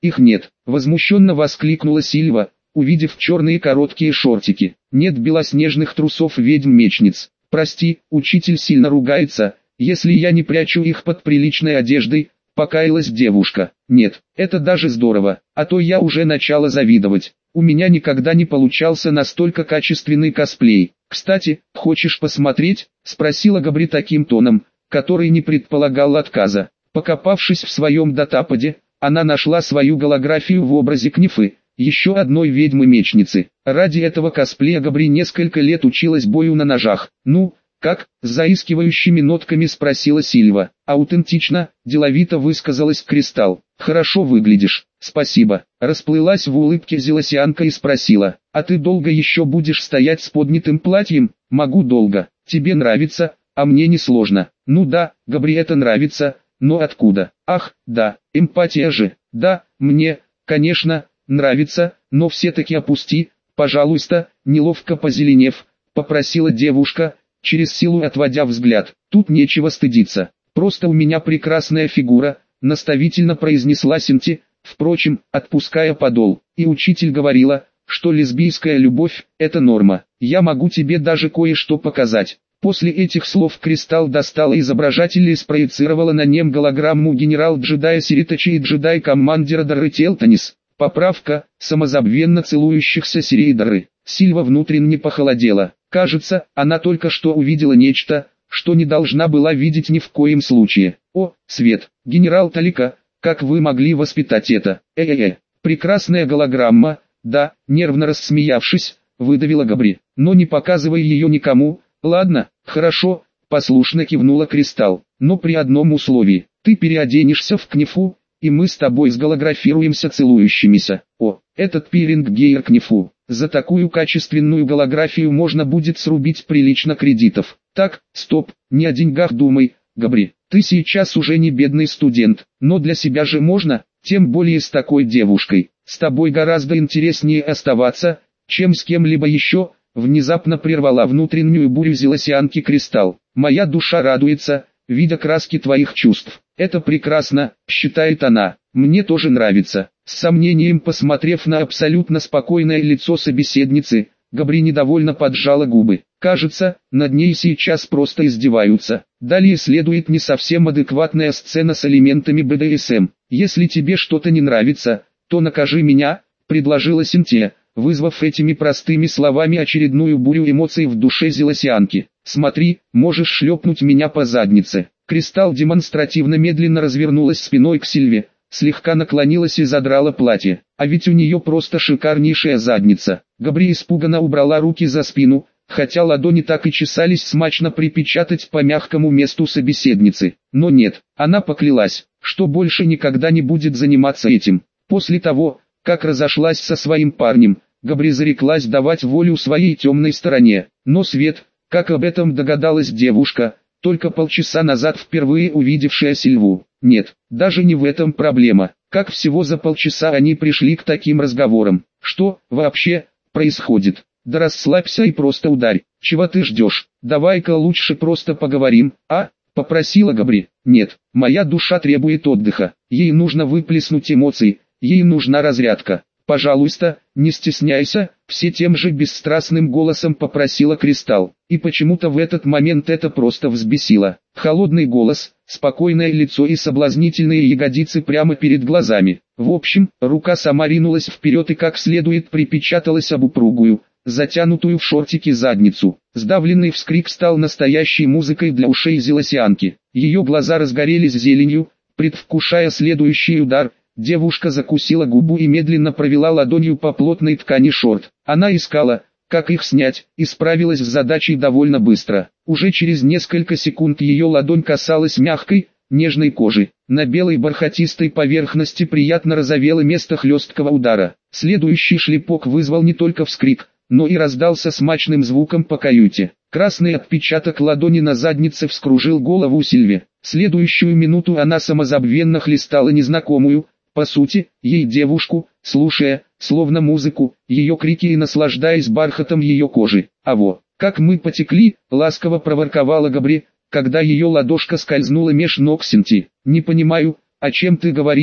их нет, возмущенно воскликнула Сильва, увидев черные короткие шортики. Нет белоснежных трусов ведьм-мечниц. Прости, учитель сильно ругается, если я не прячу их под приличной одеждой, покаялась девушка. Нет, это даже здорово, а то я уже начала завидовать. У меня никогда не получался настолько качественный косплей. Кстати, хочешь посмотреть? Спросила Габри таким тоном, который не предполагал отказа. Покопавшись в своем датападе, она нашла свою голографию в образе Книфы, еще одной ведьмы-мечницы. Ради этого косплея Габри несколько лет училась бою на ножах. Ну, как? С заискивающими нотками спросила Сильва. Аутентично, деловито высказалась Кристалл. Хорошо выглядишь, спасибо. Расплылась в улыбке Зелосианка и спросила. А ты долго еще будешь стоять с поднятым платьем? Могу долго. Тебе нравится, а мне не сложно. Ну да, Габри это нравится, но откуда? Ах, да, эмпатия же. Да, мне, конечно, нравится, но все-таки опусти, пожалуйста, неловко позеленев, попросила девушка, через силу отводя взгляд. Тут нечего стыдиться, просто у меня прекрасная фигура, наставительно произнесла Синти, впрочем, отпуская подол. И учитель говорила, что лесбийская любовь – это норма. Я могу тебе даже кое-что показать. После этих слов Кристалл достала изображатель и спроецировала на нем голограмму генерал-джедая Сиритача и джедай-командира Дары Телтанис. Поправка, самозабвенно целующихся Сири и Дары. Сильва внутренне похолодела. Кажется, она только что увидела нечто, что не должна была видеть ни в коем случае. О, Свет, генерал Талика, как вы могли воспитать это? Э-э-э, прекрасная голограмма, да, нервно рассмеявшись, выдавила Габри. Но не показывай ее никому. Ладно, хорошо, послушно кивнула Кристалл, но при одном условии. Ты переоденешься в Книфу, и мы с тобой сголографируемся целующимися. О, этот пиринг Гейр Книфу. За такую качественную голографию можно будет срубить прилично кредитов. Так, стоп, не о деньгах думай, Габри. Ты сейчас уже не бедный студент, но для себя же можно, тем более с такой девушкой. С тобой гораздо интереснее оставаться, чем с кем-либо еще. Внезапно прервала внутреннюю бурю Зелосианки Кристалл. Моя душа радуется, видя краски твоих чувств. Это прекрасно, считает она. Мне тоже нравится. С сомнением посмотрев на абсолютно спокойное лицо собеседницы, Габри недовольно поджала губы. Кажется, над ней сейчас просто издеваются. Далее следует не совсем адекватная сцена с элементами бэ дэ эс эм. Если тебе что-то не нравится, то накажи меня, предложила Синтия, вызвав этими простыми словами очередную бурю эмоций в душе Зелосианки. «Смотри, можешь шлепнуть меня по заднице». Кристалл демонстративно медленно развернулась спиной к Сильве, слегка наклонилась и задрала платье. А ведь у нее просто шикарнейшая задница. Габри испуганно убрала руки за спину, хотя ладони так и чесались смачно припечатать по мягкому месту собеседницы. Но нет, она поклялась, что больше никогда не будет заниматься этим. После того, как разошлась со своим парнем, Габри зареклась давать волю своей темной стороне. Но Свет, как об этом догадалась девушка, только полчаса назад впервые увидевшая Сильву. Нет, даже не в этом проблема. Как всего за полчаса они пришли к таким разговорам. Что, вообще, происходит? Да расслабься и просто ударь. Чего ты ждешь? Давай-ка лучше просто поговорим, а? Попросила Габри. Нет, моя душа требует отдыха. Ей нужно выплеснуть эмоции, ей нужна разрядка. Пожалуйста, не стесняйся, все тем же бесстрастным голосом попросила Кристалл. И почему-то в этот момент это просто взбесило. Холодный голос, спокойное лицо и соблазнительные ягодицы прямо перед глазами. В общем, рука сама ринулась вперед и как следует припечаталась об упругую, затянутую в шортики задницу. Сдавленный вскрик стал настоящей музыкой для ушей Зелосианки. Ее глаза разгорелись зеленью, предвкушая следующий удар. Девушка закусила губу и медленно провела ладонью по плотной ткани шорт. Она искала, как их снять, и справилась с задачей довольно быстро. Уже через несколько секунд ее ладонь касалась мягкой, нежной кожи. На белой бархатистой поверхности приятно розовело место хлесткого удара. Следующий шлепок вызвал не только вскрик, но и раздался смачным звуком по каюте. Красный отпечаток ладони на заднице вскружил голову Сильве. Следующую минуту она самозабвенно хлестала незнакомую, по сути, ей девушку, слушая, словно музыку, ее крики и наслаждаясь бархатом ее кожи. «А во, как мы потекли!» — ласково проворковала Габри, когда ее ладошка скользнула меж ног Синти. «Не понимаю, о чем ты говоришь?»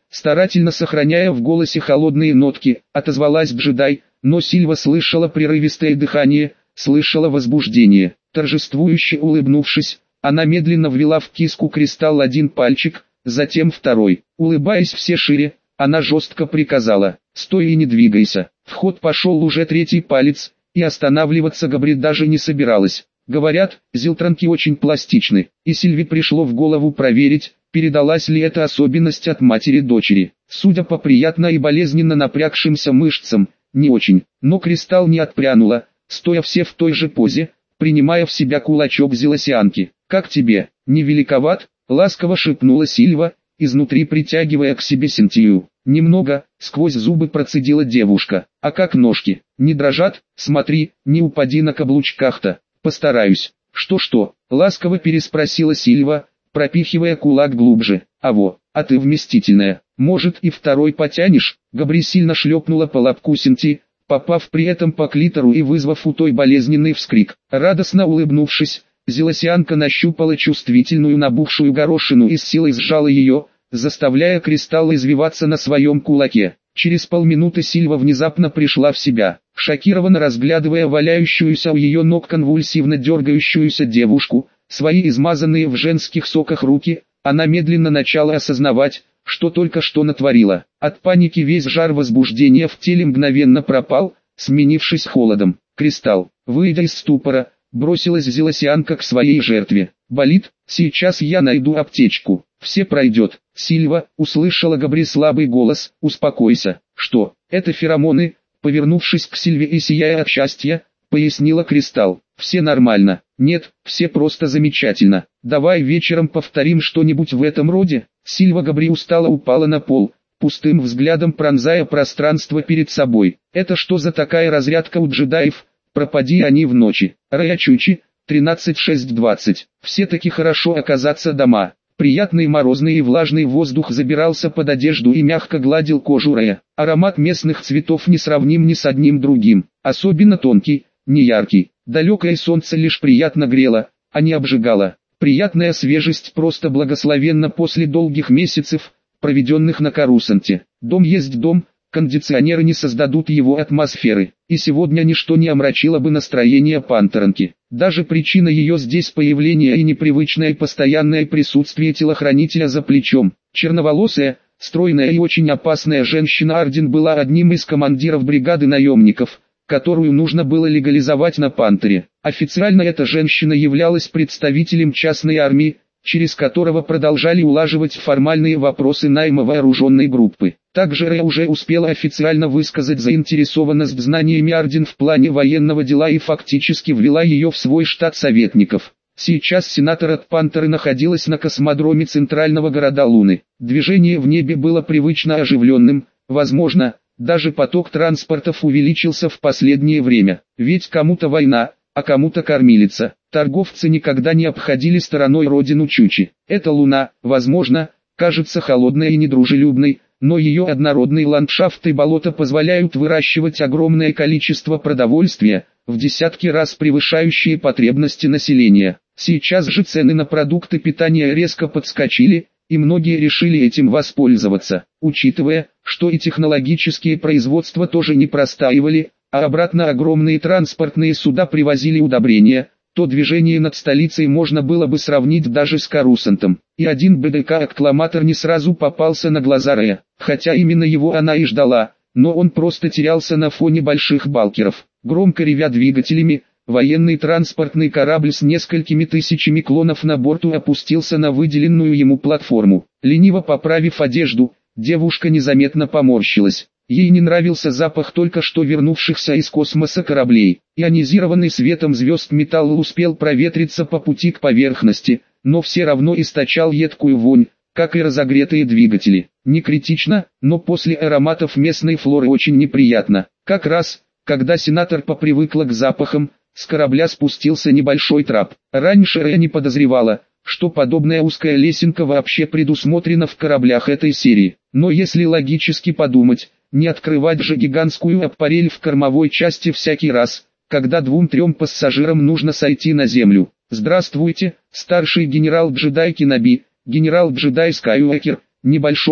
старательно сохраняя в голосе холодные нотки, отозвалась джедай, но Сильва слышала прерывистое дыхание, слышала возбуждение. Торжествующе улыбнувшись, она медленно ввела в киску кристалл один пальчик, затем второй. Улыбаясь все шире, она жестко приказала: «Стой и не двигайся». В ход пошел уже третий палец, и останавливаться Габри даже не собиралась. Говорят, зилтранки очень пластичны, и Сильве пришло в голову проверить, передалась ли эта особенность от матери дочери. Судя по приятно и болезненно напрягшимся мышцам, не очень, но кристалл не отпрянула, стоя все в той же позе, принимая в себя кулачок зелосианки. «Как тебе, не великоват?» — ласково шепнула Сильва, изнутри притягивая к себе Синтию. «Немного», — сквозь зубы процедила девушка. «А как ножки? Не дрожат? Смотри, не упади на каблучках-то». «Постараюсь». «Что-что?» — ласково переспросила Сильва, пропихивая кулак глубже. «А во, а ты вместительная. Может и второй потянешь?» Габри сильно шлепнула по лобку Синти, попав при этом по клитору и вызвав у той болезненный вскрик. Радостно улыбнувшись, зелосианка нащупала чувствительную набухшую горошину и с силой сжала ее, заставляя кристалл извиваться на своем кулаке. Через полминуты Сильва внезапно пришла в себя, шокированно разглядывая валяющуюся у ее ног конвульсивно дергающуюся девушку, свои измазанные в женских соках руки, она медленно начала осознавать, что только что натворила. От паники весь жар возбуждения в теле мгновенно пропал, сменившись холодом. Кристалл, выйдя из ступора, бросилась зелосианка к своей жертве. «Болит? Сейчас я найду аптечку. Все пройдет». Сильва, услышала Габри слабый голос: «Успокойся». «Что? Это феромоны?» Повернувшись к Сильве и сияя от счастья, пояснила Кристалл. «Все нормально». «Нет, все просто замечательно. Давай вечером повторим что-нибудь в этом роде». Сильва Габри устало упала на пол, пустым взглядом пронзая пространство перед собой. «Это что за такая разрядка у джедаев? Пропади они в ночи». Рая Чучи, тринадцать шесть двадцать. Все-таки хорошо оказаться дома. Приятный морозный и влажный воздух забирался под одежду и мягко гладил кожу Рая. Аромат местных цветов не сравним ни с одним другим. Особенно тонкий, неяркий. Далекое солнце лишь приятно грело, а не обжигало. Приятная свежесть просто благословенна после долгих месяцев, проведенных на Корусанте. Дом есть дом, кондиционеры не создадут его атмосферы, и сегодня ничто не омрачило бы настроение Пантеранки. Даже причина ее здесь появления и непривычное постоянное присутствие телохранителя за плечом. Черноволосая, стройная и очень опасная женщина Арден была одним из командиров бригады наемников, которую нужно было легализовать на Пантере. Официально эта женщина являлась представителем частной армии, через которого продолжали улаживать формальные вопросы найма вооруженной группы. Также Рэй уже успела официально высказать заинтересованность знаниями Арден в плане военного дела и фактически ввела ее в свой штат советников. Сейчас сенатор от Пантеры находилась на космодроме центрального города Луны. Движение в небе было привычно оживленным, возможно, даже поток транспортов увеличился в последнее время. Ведь кому-то война, а кому-то кормилица. Торговцы никогда не обходили стороной родину Чучи. Эта Луна, возможно, кажется холодной и недружелюбной, но ее однородный ландшафт и болота позволяют выращивать огромное количество продовольствия, в десятки раз превышающие потребности населения. Сейчас же цены на продукты питания резко подскочили, и многие решили этим воспользоваться, учитывая, что и технологические производства тоже не простаивали, а обратно огромные транспортные суда привозили удобрения, то движение над столицей можно было бы сравнить даже с Корусантом. И один БДК-аккламатор не сразу попался на глаза Рэя, хотя именно его она и ждала, но он просто терялся на фоне больших балкеров. Громко ревя двигателями, военный транспортный корабль с несколькими тысячами клонов на борту опустился на выделенную ему платформу. Лениво поправив одежду, девушка незаметно поморщилась. Ей не нравился запах только что вернувшихся из космоса кораблей. Ионизированный светом звезд металл успел проветриться по пути к поверхности, но все равно источал едкую вонь, как и разогретые двигатели. Не критично, но после ароматов местной флоры очень неприятно. Как раз, когда сенатор попривыкла к запахам, с корабля спустился небольшой трап. Раньше Рэй не подозревала, что подобная узкая лесенка вообще предусмотрена в кораблях этой серии. Но если логически подумать, не открывать же гигантскую аппарель в кормовой части всякий раз, когда двум-трем пассажирам нужно сойти на землю. «Здравствуйте, старший генерал-джедай Кеноби, генерал-джедай Скайуокер». Небольшой,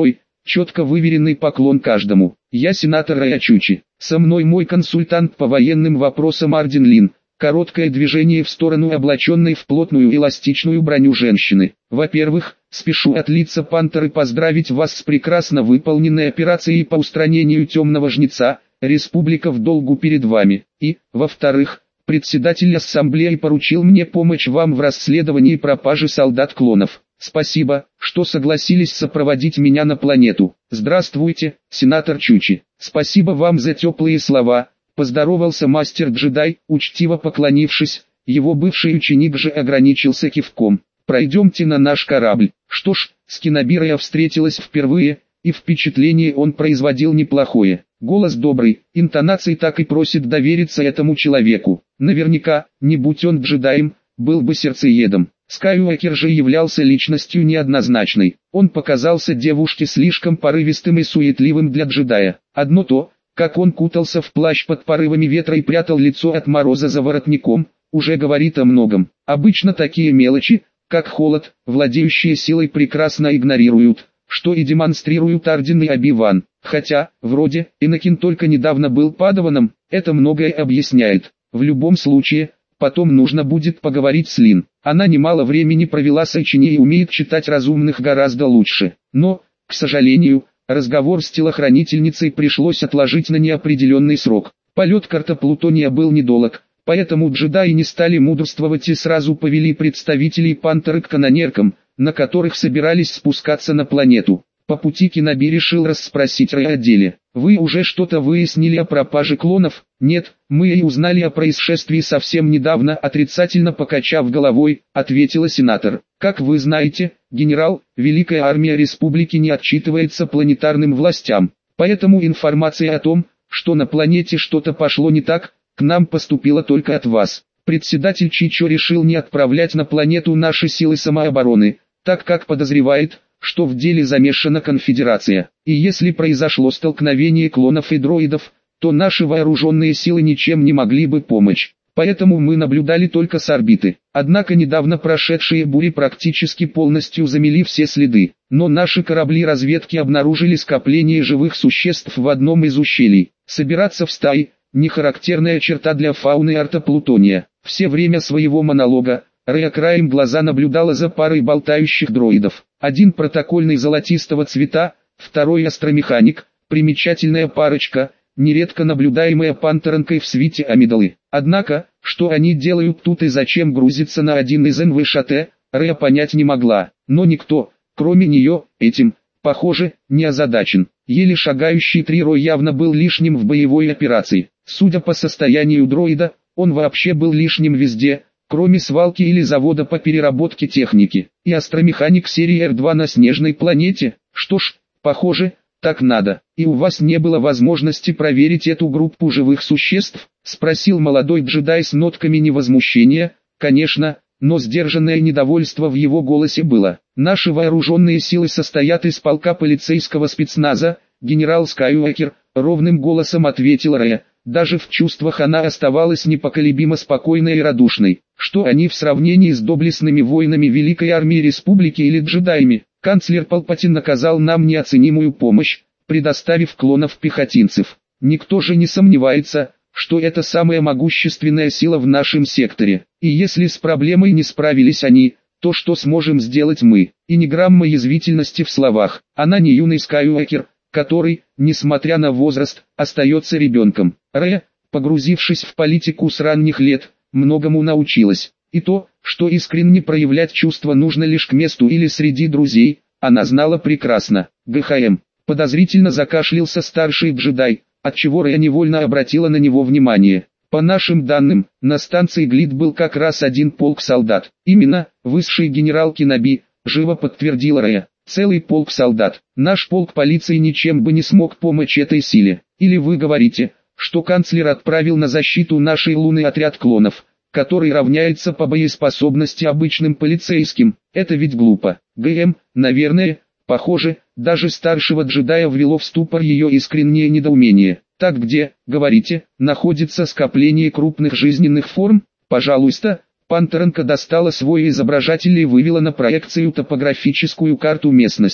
четко выверенный поклон каждому. Я сенатор Райачучи. Со мной мой консультант по военным вопросам Арден Лин. Короткое движение в сторону облаченной в плотную эластичную броню женщины. Во-первых, спешу от лица пантеры поздравить вас с прекрасно выполненной операцией по устранению темного жнеца. Республика в долгу перед вами. И, во-вторых, председатель ассамблеи поручил мне помочь вам в расследовании пропажи солдат-клонов. Спасибо, что согласились сопроводить меня на планету. Здравствуйте, сенатор Чучи. Спасибо вам за теплые слова. Поздоровался мастер-джедай, учтиво поклонившись. Его бывший ученик же ограничился кивком. Пройдемте на наш корабль. Что ж, с Кинобирой я встретилась впервые, и впечатление он производил неплохое. Голос добрый, интонации так и просит довериться этому человеку. Наверняка, не будь он джедаем, был бы сердцеедом. Скайуокер же являлся личностью неоднозначной. Он показался девушке слишком порывистым и суетливым для джедая. Одно то, как он кутался в плащ под порывами ветра и прятал лицо от мороза за воротником, уже говорит о многом. Обычно такие мелочи, как холод, владеющие силой прекрасно игнорируют, что и демонстрируют Арден и Оби-Ван. Хотя, вроде, Энакин только недавно был падаваном, это многое объясняет. В любом случае, потом нужно будет поговорить с Лин. Она немало времени провела с Эйчини и умеет читать разумных гораздо лучше. Но, к сожалению, разговор с телохранительницей пришлось отложить на неопределенный срок. Полет карта Плутония был недолг, поэтому джедаи не стали мудрствовать и сразу повели представителей пантеры к канонеркам, на которых собирались спускаться на планету. По пути Киноби решил расспросить Рэй о деле. «Вы уже что-то выяснили о пропаже клонов?» «Нет, мы и узнали о происшествии совсем недавно», отрицательно покачав головой, ответила сенатор. «Как вы знаете, генерал, Великая Армия Республики не отчитывается планетарным властям, поэтому информация о том, что на планете что-то пошло не так, к нам поступила только от вас. Председатель Чичо решил не отправлять на планету наши силы самообороны, так как подозревает, что в деле замешана конфедерация, и если произошло столкновение клонов и дроидов, то наши вооруженные силы ничем не могли бы помочь, поэтому мы наблюдали только с орбиты. Однако недавно прошедшие бури практически полностью замели все следы, но наши корабли разведки обнаружили скопление живых существ в одном из ущелий. Собираться в стаи – не характерная черта для фауны арта Плутония. Все время своего монолога Рэя краем глаза наблюдала за парой болтающих дроидов. Один протокольный золотистого цвета, второй астромеханик, примечательная парочка, нередко наблюдаемая пантеранкой в свите Амидалы. Однако, что они делают тут и зачем грузиться на один из эн вэ ш тэ, Рэя понять не могла, но никто, кроме нее, этим, похоже, не озадачен. Еле шагающий Триро явно был лишним в боевой операции. Судя по состоянию дроида, он вообще был лишним везде, кроме свалки или завода по переработке техники. И астромеханик серии эр два на снежной планете. Что ж, похоже, так надо. И у вас не было возможности проверить эту группу живых существ? Спросил молодой джедай с нотками невозмущения. Конечно, но сдержанное недовольство в его голосе было. Наши вооруженные силы состоят из полка полицейского спецназа, генерал Скайуокер, ровным голосом ответил Рэя. Даже в чувствах она оставалась непоколебимо спокойной и радушной. Что они в сравнении с доблестными воинами Великой Армии Республики или джедаями? Канцлер Палпатин оказал нам неоценимую помощь, предоставив клонов-пехотинцев. Никто же не сомневается, что это самая могущественная сила в нашем секторе. И если с проблемой не справились они, то что сможем сделать мы? И ни грамма язвительности в словах. Она не юный Скайуокер, который, несмотря на возраст, остается ребенком. Рэя, погрузившись в политику с ранних лет, многому научилась. И то, что искренне проявлять чувства нужно лишь к месту или среди друзей, она знала прекрасно. гэ ха эм. Подозрительно закашлялся старший джедай, отчего Рэя невольно обратила на него внимание. По нашим данным, на станции Глид был как раз один полк солдат. Именно, высший генерал Киноби, живо подтвердил Рэя. Целый полк солдат. Наш полк полиции ничем бы не смог помочь этой силе. Или вы говорите, что канцлер отправил на защиту нашей Луны отряд клонов, который равняется по боеспособности обычным полицейским. Это ведь глупо. гэ эм, наверное, похоже, даже старшего джедая ввело в ступор ее искреннее недоумение. Так где, говорите, находится скопление крупных жизненных форм? Пожалуйста. Пантеранка достала свой изображатель и вывела на проекцию топографическую карту местности.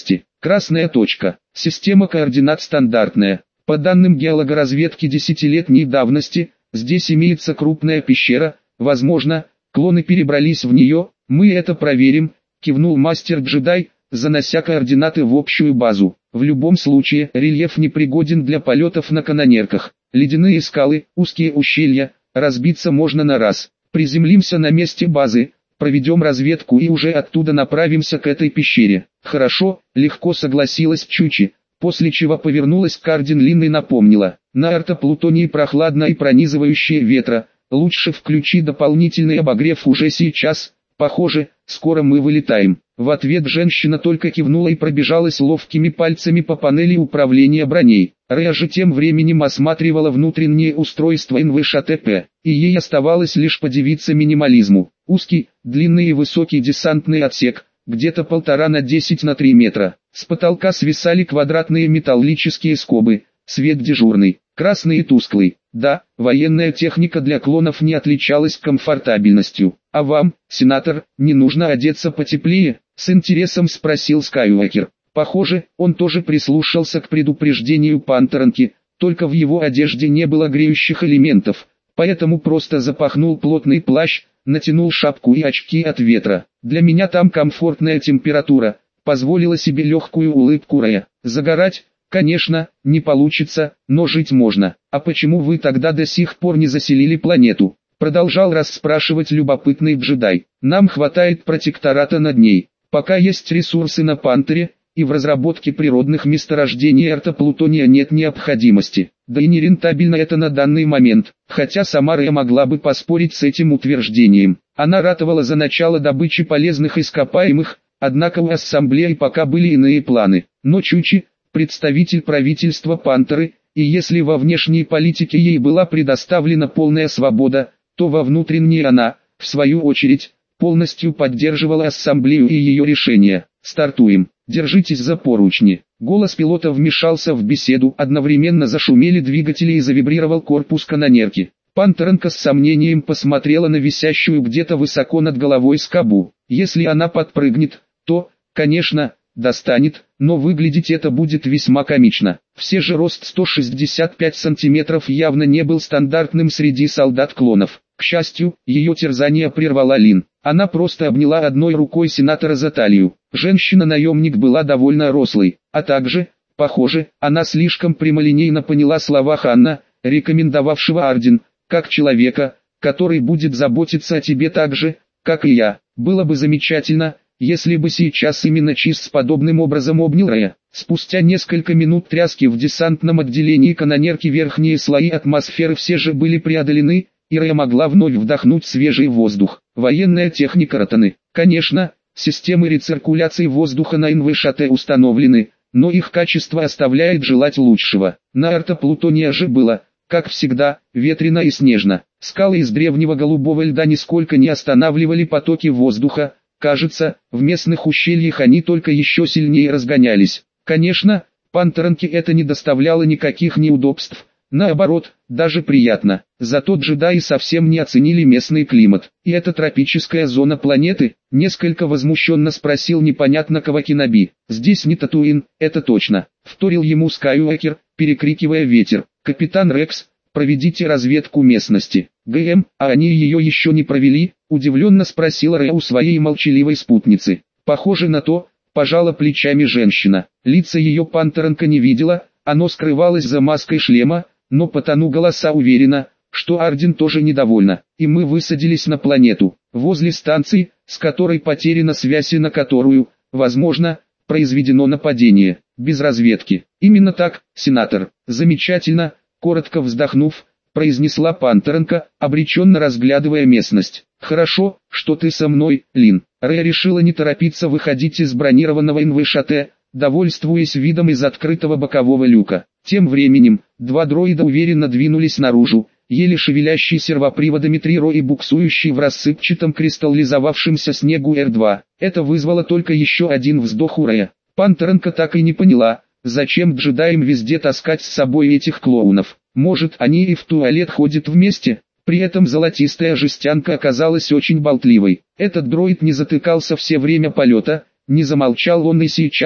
Красная точка. Система координат стандартная. По данным геологоразведки десятилетней давности, здесь имеется крупная пещера, возможно, клоны перебрались в нее, мы это проверим, кивнул мастер-джедай, занося координаты в общую базу. В любом случае, рельеф непригоден для полетов на канонерках. Ледяные скалы, узкие ущелья, разбиться можно на раз. Приземлимся на месте базы, проведем разведку и уже оттуда направимся к этой пещере. Хорошо, легко согласилась Чучи, после чего повернулась к Ардин Лин и напомнила. На ортоплутонии прохладно и пронизывающее ветра, лучше включи дополнительный обогрев уже сейчас, похоже, скоро мы вылетаем. В ответ женщина только кивнула и пробежалась ловкими пальцами по панели управления броней. Рэя же тем временем осматривала внутреннее устройство эн вэ ш тэ пэ, и ей оставалось лишь подивиться минимализму. Узкий, длинный и высокий десантный отсек, где-то полтора на десять на три метра. С потолка свисали квадратные металлические скобы, свет дежурный, красный и тусклый. Да, военная техника для клонов не отличалась комфортабельностью. А вам, сенатор, не нужно одеться потеплее? С интересом спросил Скайуокер. Похоже, он тоже прислушался к предупреждению Пантеронки, только в его одежде не было греющих элементов, поэтому просто запахнул плотный плащ, натянул шапку и очки от ветра. Для меня там комфортная температура, позволила себе легкую улыбку Рэя. Загорать, конечно, не получится, но жить можно. А почему вы тогда до сих пор не заселили планету? Продолжал расспрашивать любопытный джедай. Нам хватает протектората над ней. Пока есть ресурсы на Пантере, и в разработке природных месторождений ортоплутония нет необходимости. Да и нерентабельно это на данный момент, хотя сама Рэя могла бы поспорить с этим утверждением. Она ратовала за начало добычи полезных ископаемых, однако у ассамблеи пока были иные планы. Но Чучи, представитель правительства Пантеры, и если во внешней политике ей была предоставлена полная свобода, то во внутренней она, в свою очередь, полностью поддерживала ассамблею и ее решения. Стартуем. Держитесь за поручни. Голос пилота вмешался в беседу, одновременно зашумели двигатели и завибрировал корпус канонерки. Пантеронка с сомнением посмотрела на висящую где-то высоко над головой скобу. Если она подпрыгнет, то, конечно, достанет, но выглядеть это будет весьма комично. Все же рост сто шестьдесят пять сантиметров явно не был стандартным среди солдат-клонов. К счастью, ее терзание прервала Лин. Она просто обняла одной рукой сенатора за талию. Женщина-наемник была довольно рослой, а также, похоже, она слишком прямолинейно поняла слова Ханна, рекомендовавшего Ардин, как человека, который будет заботиться о тебе так же, как и я. Было бы замечательно, если бы сейчас именно Чиз подобным образом обнял Рэя. Спустя несколько минут тряски в десантном отделении канонерки верхние слои атмосферы все же были преодолены, и Рэя могла вновь вдохнуть свежий воздух. Военная техника Ротаны. Конечно, системы рециркуляции воздуха на эн вэ ш тэ установлены, но их качество оставляет желать лучшего. На ортоплутония же было, как всегда, ветрено и снежно. Скалы из древнего голубого льда нисколько не останавливали потоки воздуха, кажется, в местных ущельях они только еще сильнее разгонялись. Конечно, Пантеронке это не доставляло никаких неудобств, наоборот, даже приятно. Зато джедаи совсем не оценили местный климат. И это тропическая зона планеты? Несколько возмущенно спросил непонятно кого Киноби. Здесь не Татуин, это точно. Вторил ему Скайуокер, перекрикивая ветер. Капитан Рекс, проведите разведку местности. ГМ, а они ее еще не провели? Удивленно спросила Рэя у своей молчаливой спутницы. Похоже на то, пожала плечами женщина. Лица ее Пантеронка не видела, оно скрывалось за маской шлема, но по тону голоса уверена, что Ардин тоже недовольна. И мы высадились на планету, возле станции, с которой потеряна связь и на которую, возможно, произведено нападение, без разведки. Именно так, сенатор. Замечательно, коротко вздохнув, произнесла Пантеронка, обреченно разглядывая местность. Хорошо, что ты со мной, Лин. Рэя решила не торопиться выходить из бронированного эн вэ ш тэ, довольствуясь видом из открытого бокового люка. Тем временем, два дроида уверенно двинулись наружу, еле шевелящий сервоприводами Триро и буксующий в рассыпчатом кристаллизовавшемся снегу эр два. Это вызвало только еще один вздох у Рэя. Пантеронка так и не поняла, зачем джедаям везде таскать с собой этих клоунов. Может, они и в туалет ходят вместе? При этом золотистая жестянка оказалась очень болтливой. Этот дроид не затыкался все время полета, не замолчал он и сейчас,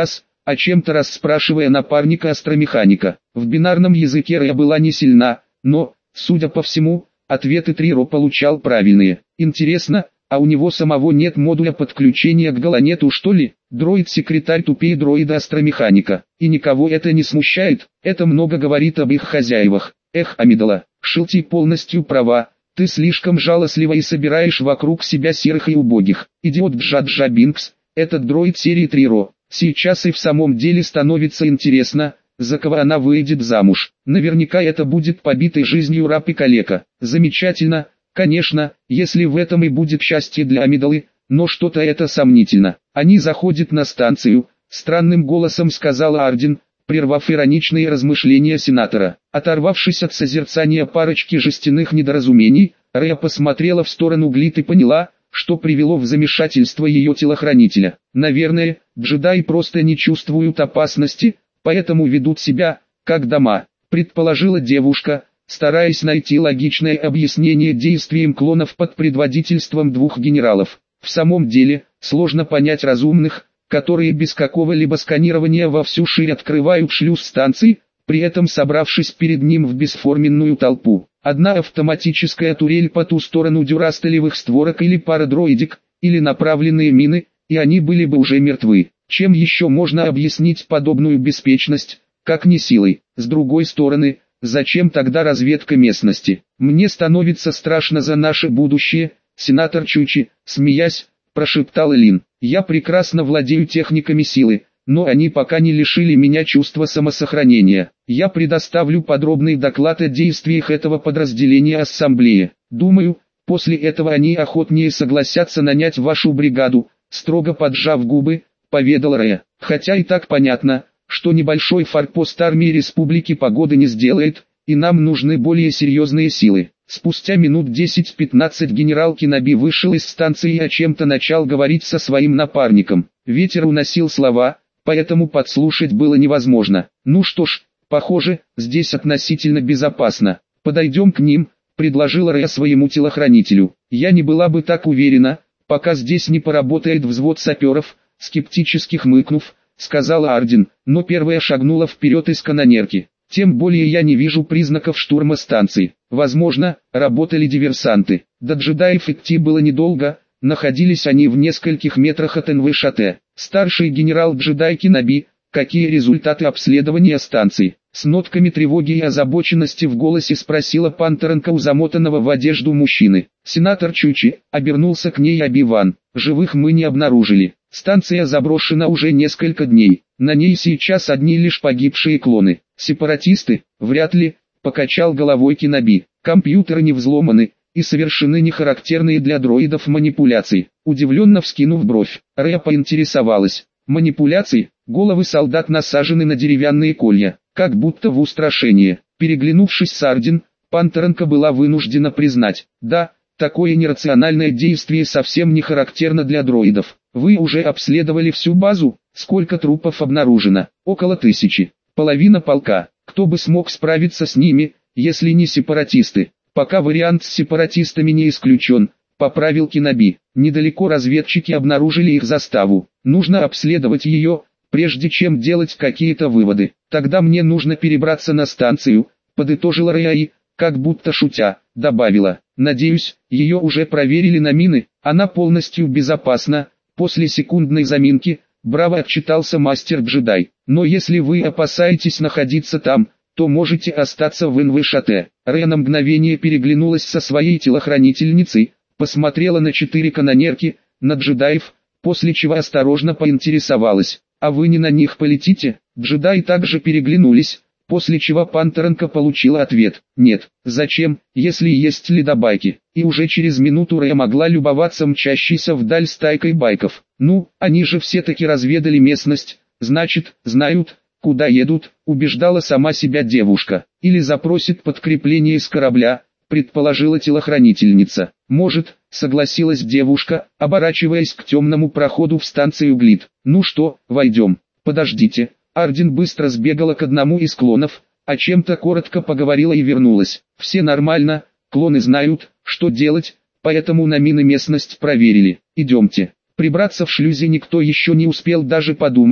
о чем-то расспрашивая напарника астромеханика. В бинарном языке Рэя была не сильна, но, судя по всему, ответы Триро получал правильные. Интересно, а у него самого нет модуля подключения к Галанету, что ли? Дроид-секретарь тупее дроида-астромеханика. И никого это не смущает, это много говорит об их хозяевах. Эх, Амидала, Шилти полностью права, ты слишком жалостлива и собираешь вокруг себя серых и убогих. Идиот Джаджа Бинкс, этот дроид серии Триро. Сейчас и в самом деле становится интересно, за кого она выйдет замуж. Наверняка это будет побитый жизнью раб и калека. Замечательно, конечно, если в этом и будет счастье для Амидалы, но что-то это сомнительно. Они заходят на станцию, странным голосом сказала Ардин, прервав ироничные размышления сенатора. Оторвавшись от созерцания парочки жестяных недоразумений, Рэя посмотрела в сторону Глит и поняла, что привело в замешательство ее телохранителя. Наверное, джедаи просто не чувствуют опасности, поэтому ведут себя, как дома, предположила девушка, стараясь найти логичное объяснение действиям клонов под предводительством двух генералов. В самом деле, сложно понять разумных, которые без какого-либо сканирования во всю ширь открывают шлюз станции, при этом собравшись перед ним в бесформенную толпу. Одна автоматическая турель по ту сторону дюрастелевых створок или пара дроидик, или направленные мины, и они были бы уже мертвы. Чем еще можно объяснить подобную беспечность, как не силой? С другой стороны, зачем тогда разведка местности? Мне становится страшно за наше будущее, сенатор Чучи, смеясь, прошептал Элин. Я прекрасно владею техниками силы, но они пока не лишили меня чувства самосохранения. Я предоставлю подробный доклад о действиях этого подразделения ассамблее. Думаю, после этого они охотнее согласятся нанять вашу бригаду, строго поджав губы, поведал Рэя. Хотя и так понятно, что небольшой форпост армии республики погоды не сделает, и нам нужны более серьезные силы. Спустя минут десять-пятнадцать генерал Киноби вышел из станции и о чем-то начал говорить со своим напарником. Ветер уносил слова, поэтому подслушать было невозможно. Ну что ж, похоже, здесь относительно безопасно. Подойдем к ним, предложила Рэя своему телохранителю. Я не была бы так уверена, пока здесь не поработает взвод саперов, скептически хмыкнув, сказала Ардин, но первая шагнула вперед из канонерки. Тем более я не вижу признаков штурма станции. Возможно, работали диверсанты. До джедаев идти было недолго, находились они в нескольких метрах от эн вэ ша тэ. Старший генерал-джедай Киноби, какие результаты обследования станции? С нотками тревоги и озабоченности в голосе спросила Пантеренко у замотанного в одежду мужчины. Сенатор Чучи обернулся к ней Оби-Ван. Живых мы не обнаружили. Станция заброшена уже несколько дней. На ней сейчас одни лишь погибшие клоны. Сепаратисты? Вряд ли, покачал головой Киноби. Компьютеры не взломаны, и совершены нехарактерные для дроидов манипуляции. Удивленно вскинув бровь, Рэя поинтересовалась. Манипуляции? Головы солдат насажены на деревянные колья, как будто в устрашение. Переглянувшись с Ардин, Пантеренко была вынуждена признать, да, такое нерациональное действие совсем не характерно для дроидов. Вы уже обследовали всю базу? Сколько трупов обнаружено? Около тысячи. Половина полка. Кто бы смог справиться с ними, если не сепаратисты? Пока вариант с сепаратистами не исключен, поправил Киноби. Недалеко разведчики обнаружили их заставу. Нужно обследовать ее, прежде чем делать какие-то выводы. Тогда мне нужно перебраться на станцию, подытожила Рэя и, как будто шутя, добавила. Надеюсь, ее уже проверили на мины, она полностью безопасна. После секундной заминки, браво отчитался мастер-джедай. Но если вы опасаетесь находиться там, то можете остаться в эн вэ ша тэ. Рэя на мгновение переглянулась со своей телохранительницей, посмотрела на четыре канонерки, на джедаев, после чего осторожно поинтересовалась. А вы не на них полетите? Джедаи также переглянулись, после чего Пантеренко получила ответ. Нет, зачем, если есть ледобайки? И уже через минуту Рэя могла любоваться мчащейся вдаль стайкой байков. Ну, они же все-таки разведали местность, значит, знают, куда едут, убеждала сама себя девушка. Или запросит подкрепление из корабля, предположила телохранительница. Может, согласилась девушка, оборачиваясь к темному проходу в станцию Глит. Ну что, войдем? Подождите. Ардин быстро сбегала к одному из клонов, о чем-то коротко поговорила и вернулась. Все нормально, клоны знают, что делать, поэтому на мины местность проверили. Идемте. Прибраться в шлюзе никто еще не успел даже подумать,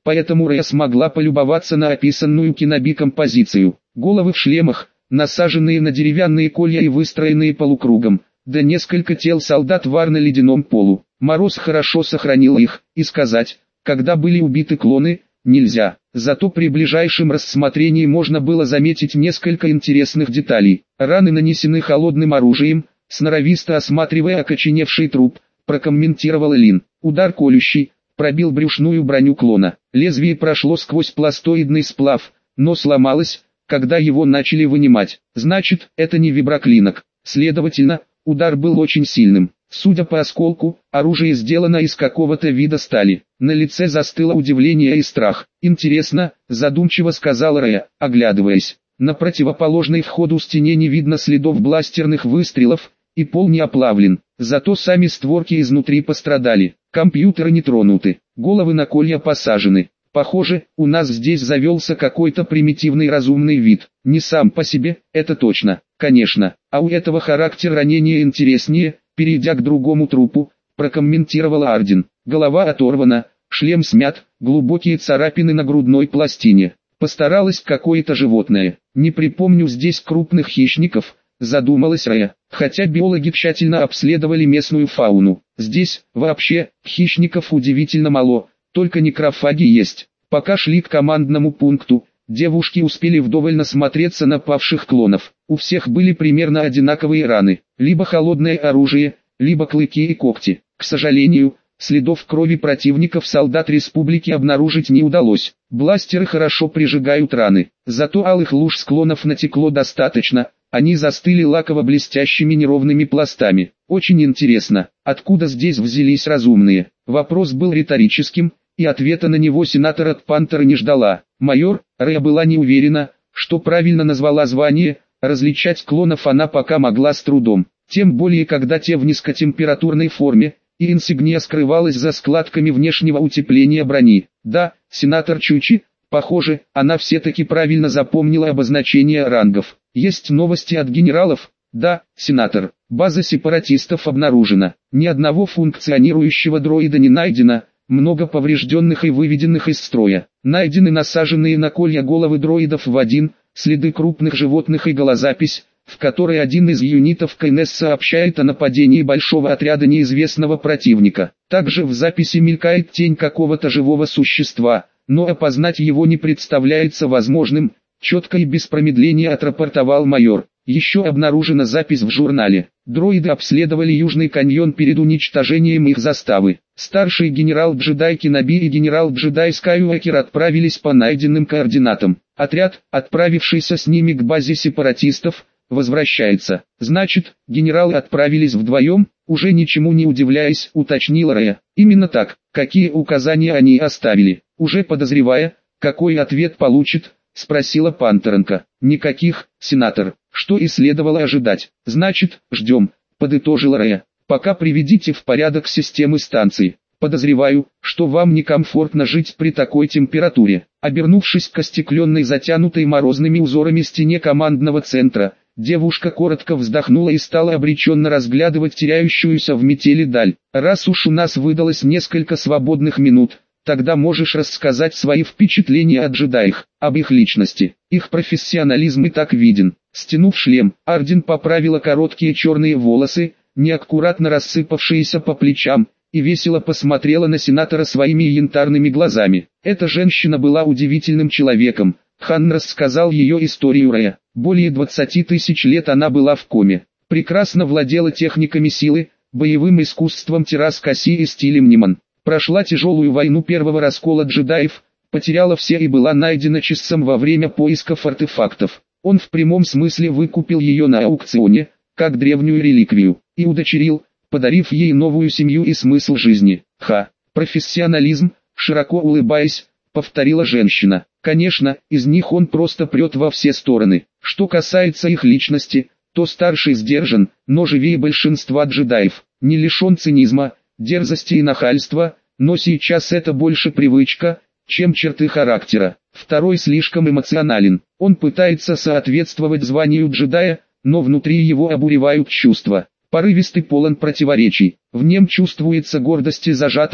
поэтому Рэя смогла полюбоваться на описанную Киноби композицию. Головы в шлемах, насаженные на деревянные колья и выстроенные полукругом, да несколько тел солдат вар на ледяном полу. Мороз хорошо сохранил их, и сказать, когда были убиты клоны, нельзя. Зато при ближайшем рассмотрении можно было заметить несколько интересных деталей. Раны нанесены холодным оружием, сноровисто осматривая окоченевший труп, прокомментировал Лин. Удар колющий, пробил брюшную броню клона. Лезвие прошло сквозь пластоидный сплав, но сломалось, когда его начали вынимать. Значит, это не виброклинок. Следовательно, удар был очень сильным. Судя по осколку, оружие сделано из какого-то вида стали. На лице застыло удивление и страх. «Интересно», — задумчиво сказал Рэя, оглядываясь. На противоположной входу стене не видно следов бластерных выстрелов, и пол не оплавлен. Зато сами створки изнутри пострадали. Компьютеры не тронуты, головы на колья посажены. Похоже, у нас здесь завелся какой-то примитивный разумный вид. Не сам по себе, это точно, конечно. А у этого характер ранения интереснее. Перейдя к другому трупу, прокомментировал Ардин. Голова оторвана, шлем смят, глубокие царапины на грудной пластине. Постаралось какое-то животное. Не припомню здесь крупных хищников, задумалась Рэя. Хотя биологи тщательно обследовали местную фауну. Здесь, вообще, хищников удивительно мало, только некрофаги есть. Пока шли к командному пункту, девушки успели вдоволь насмотреться на павших клонов. У всех были примерно одинаковые раны, либо холодное оружие, либо клыки и когти. К сожалению, следов крови противников солдат республики обнаружить не удалось. Бластеры хорошо прижигают раны, зато алых луж с клонов натекло достаточно, они застыли лаково-блестящими неровными пластами. Очень интересно, откуда здесь взялись разумные? Вопрос был риторическим, и ответа на него сенатор от Пантера не ждала. Майор, Рэя была не уверена, что правильно назвала звание, различать клонов она пока могла с трудом, тем более когда те в низкотемпературной форме, и инсигния скрывалась за складками внешнего утепления брони. Да, сенатор Чучи, похоже, она все-таки правильно запомнила обозначение рангов. Есть новости от генералов? Да, сенатор, база сепаратистов обнаружена, ни одного функционирующего дроида не найдено, много поврежденных и выведенных из строя. Найдены насаженные на колья головы дроидов в один, следы крупных животных и голозапись, в которой один из юнитов КНС сообщает о нападении большого отряда неизвестного противника. Также в записи мелькает тень какого-то живого существа, но опознать его не представляется возможным, четко и без промедления отрапортовал майор. Еще обнаружена запись в журнале. Дроиды обследовали Южный каньон перед уничтожением их заставы. Старший генерал-джедай Киноби и генерал-джедай Скайуокер отправились по найденным координатам. Отряд, отправившийся с ними к базе сепаратистов, возвращается. Значит, генералы отправились вдвоем, уже ничему не удивляясь, уточнила Рэя. Именно так, какие указания они оставили, уже подозревая, какой ответ получит, спросила Пантеренко. Никаких, сенатор, что и следовало ожидать. Значит, ждем, подытожила Рэя. Пока приведите в порядок системы станции. Подозреваю, что вам некомфортно жить при такой температуре. Обернувшись к остекленной затянутой морозными узорами стене командного центра, девушка коротко вздохнула и стала обреченно разглядывать теряющуюся в метели даль. Раз уж у нас выдалось несколько свободных минут, тогда можешь рассказать свои впечатления о джедаях, об их личности. Их профессионализм и так виден. Стянув шлем, Ардин поправила короткие черные волосы, неаккуратно рассыпавшиеся по плечам, и весело посмотрела на сенатора своими янтарными глазами. Эта женщина была удивительным человеком. Хан рассказал ее историю Рэя. Более двадцати тысяч лет она была в коме. Прекрасно владела техниками силы, боевым искусством террас-коси и стилем Ниман. Прошла тяжелую войну первого раскола джедаев, потеряла все и была найдена Чиссом во время поисков артефактов. Он в прямом смысле выкупил ее на аукционе, как древнюю реликвию, и удочерил, подарив ей новую семью и смысл жизни. Ха, профессионализм, широко улыбаясь, повторила женщина. Конечно, из них он просто прет во все стороны. Что касается их личности, то старший сдержан, но живее большинства джедаев, не лишен цинизма, дерзости и нахальства, но сейчас это больше привычка, чем черты характера. Второй слишком эмоционален, он пытается соответствовать званию джедая, но внутри его обуревают чувства. Порывистый, полон противоречий, в нем чувствуется гордость и зажатость,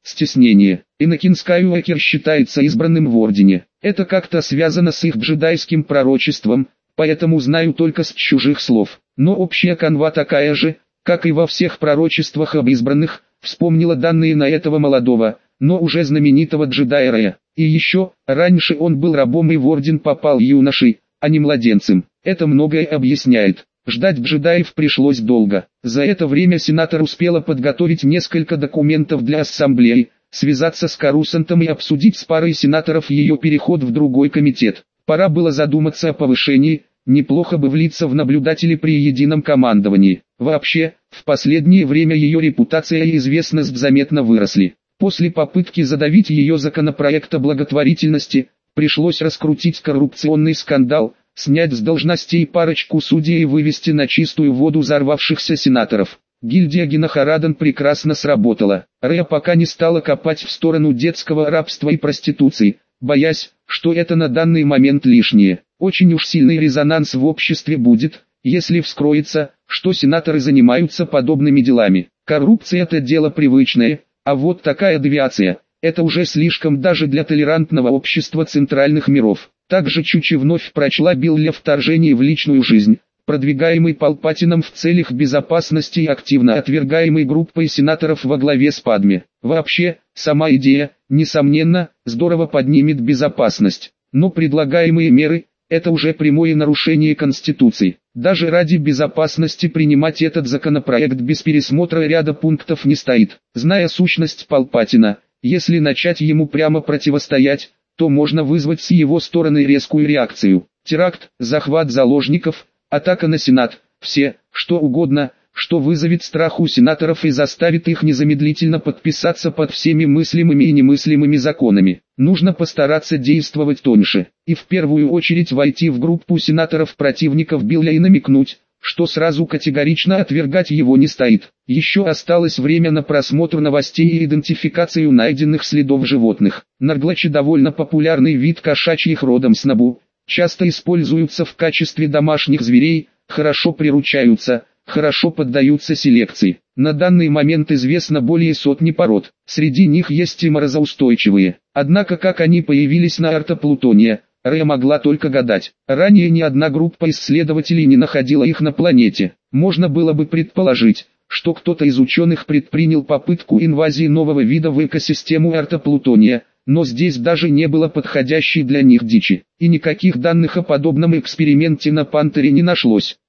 Стеснение. Энакин Скайуокер считается избранным в Ордене. Это как-то связано с их джедайским пророчеством, поэтому знаю только с чужих слов. Но общая канва такая же, как и во всех пророчествах об избранных, вспомнила данные на этого молодого, но уже знаменитого джедая Рея. И еще, раньше он был рабом и в Орден попал юношей, а не младенцем. Это многое объясняет. Ждать джедаев пришлось долго. За это время сенатор успела подготовить несколько документов для ассамблеи, связаться с Корусантом и обсудить с парой сенаторов ее переход в другой комитет. Пора было задуматься о повышении, неплохо бы влиться в наблюдатели при едином командовании. Вообще, в последнее время ее репутация и известность заметно выросли. После попытки задавить ее законопроект о благотворительности, пришлось раскрутить коррупционный скандал, снять с должностей парочку судей и вывести на чистую воду взорвавшихся сенаторов. Гильдия Гинахарадан прекрасно сработала. Рея пока не стала копать в сторону детского рабства и проституции, боясь, что это на данный момент лишнее. Очень уж сильный резонанс в обществе будет, если вскроется, что сенаторы занимаются подобными делами. Коррупция – это дело привычное, а вот такая девиация – это уже слишком даже для толерантного общества центральных миров. Также Чучи вновь прочла билл для вторжения в личную жизнь, продвигаемый Палпатином в целях безопасности и активно отвергаемый группой сенаторов во главе с Падме. Вообще, сама идея, несомненно, здорово поднимет безопасность, но предлагаемые меры – это уже прямое нарушение Конституции. Даже ради безопасности принимать этот законопроект без пересмотра ряда пунктов не стоит. Зная сущность Палпатина, если начать ему прямо противостоять, то можно вызвать с его стороны резкую реакцию. Теракт, захват заложников, атака на Сенат, все, что угодно, что вызовет страх у сенаторов и заставит их незамедлительно подписаться под всеми мыслимыми и немыслимыми законами. Нужно постараться действовать тоньше, и в первую очередь войти в группу сенаторов-противников Билля и намекнуть, что сразу категорично отвергать его не стоит. Еще осталось время на просмотр новостей и идентификацию найденных следов животных. Нарглачи довольно популярный вид кошачьих родом с Набу, часто используются в качестве домашних зверей, хорошо приручаются, хорошо поддаются селекции. На данный момент известно более сотни пород, среди них есть и морозоустойчивые. Однако как они появились на орто Плутония, Рея могла только гадать. Ранее ни одна группа исследователей не находила их на планете. Можно было бы предположить, что кто-то из ученых предпринял попытку инвазии нового вида в экосистему орто Плутония, но здесь даже не было подходящей для них дичи, и никаких данных о подобном эксперименте на Пантере не нашлось.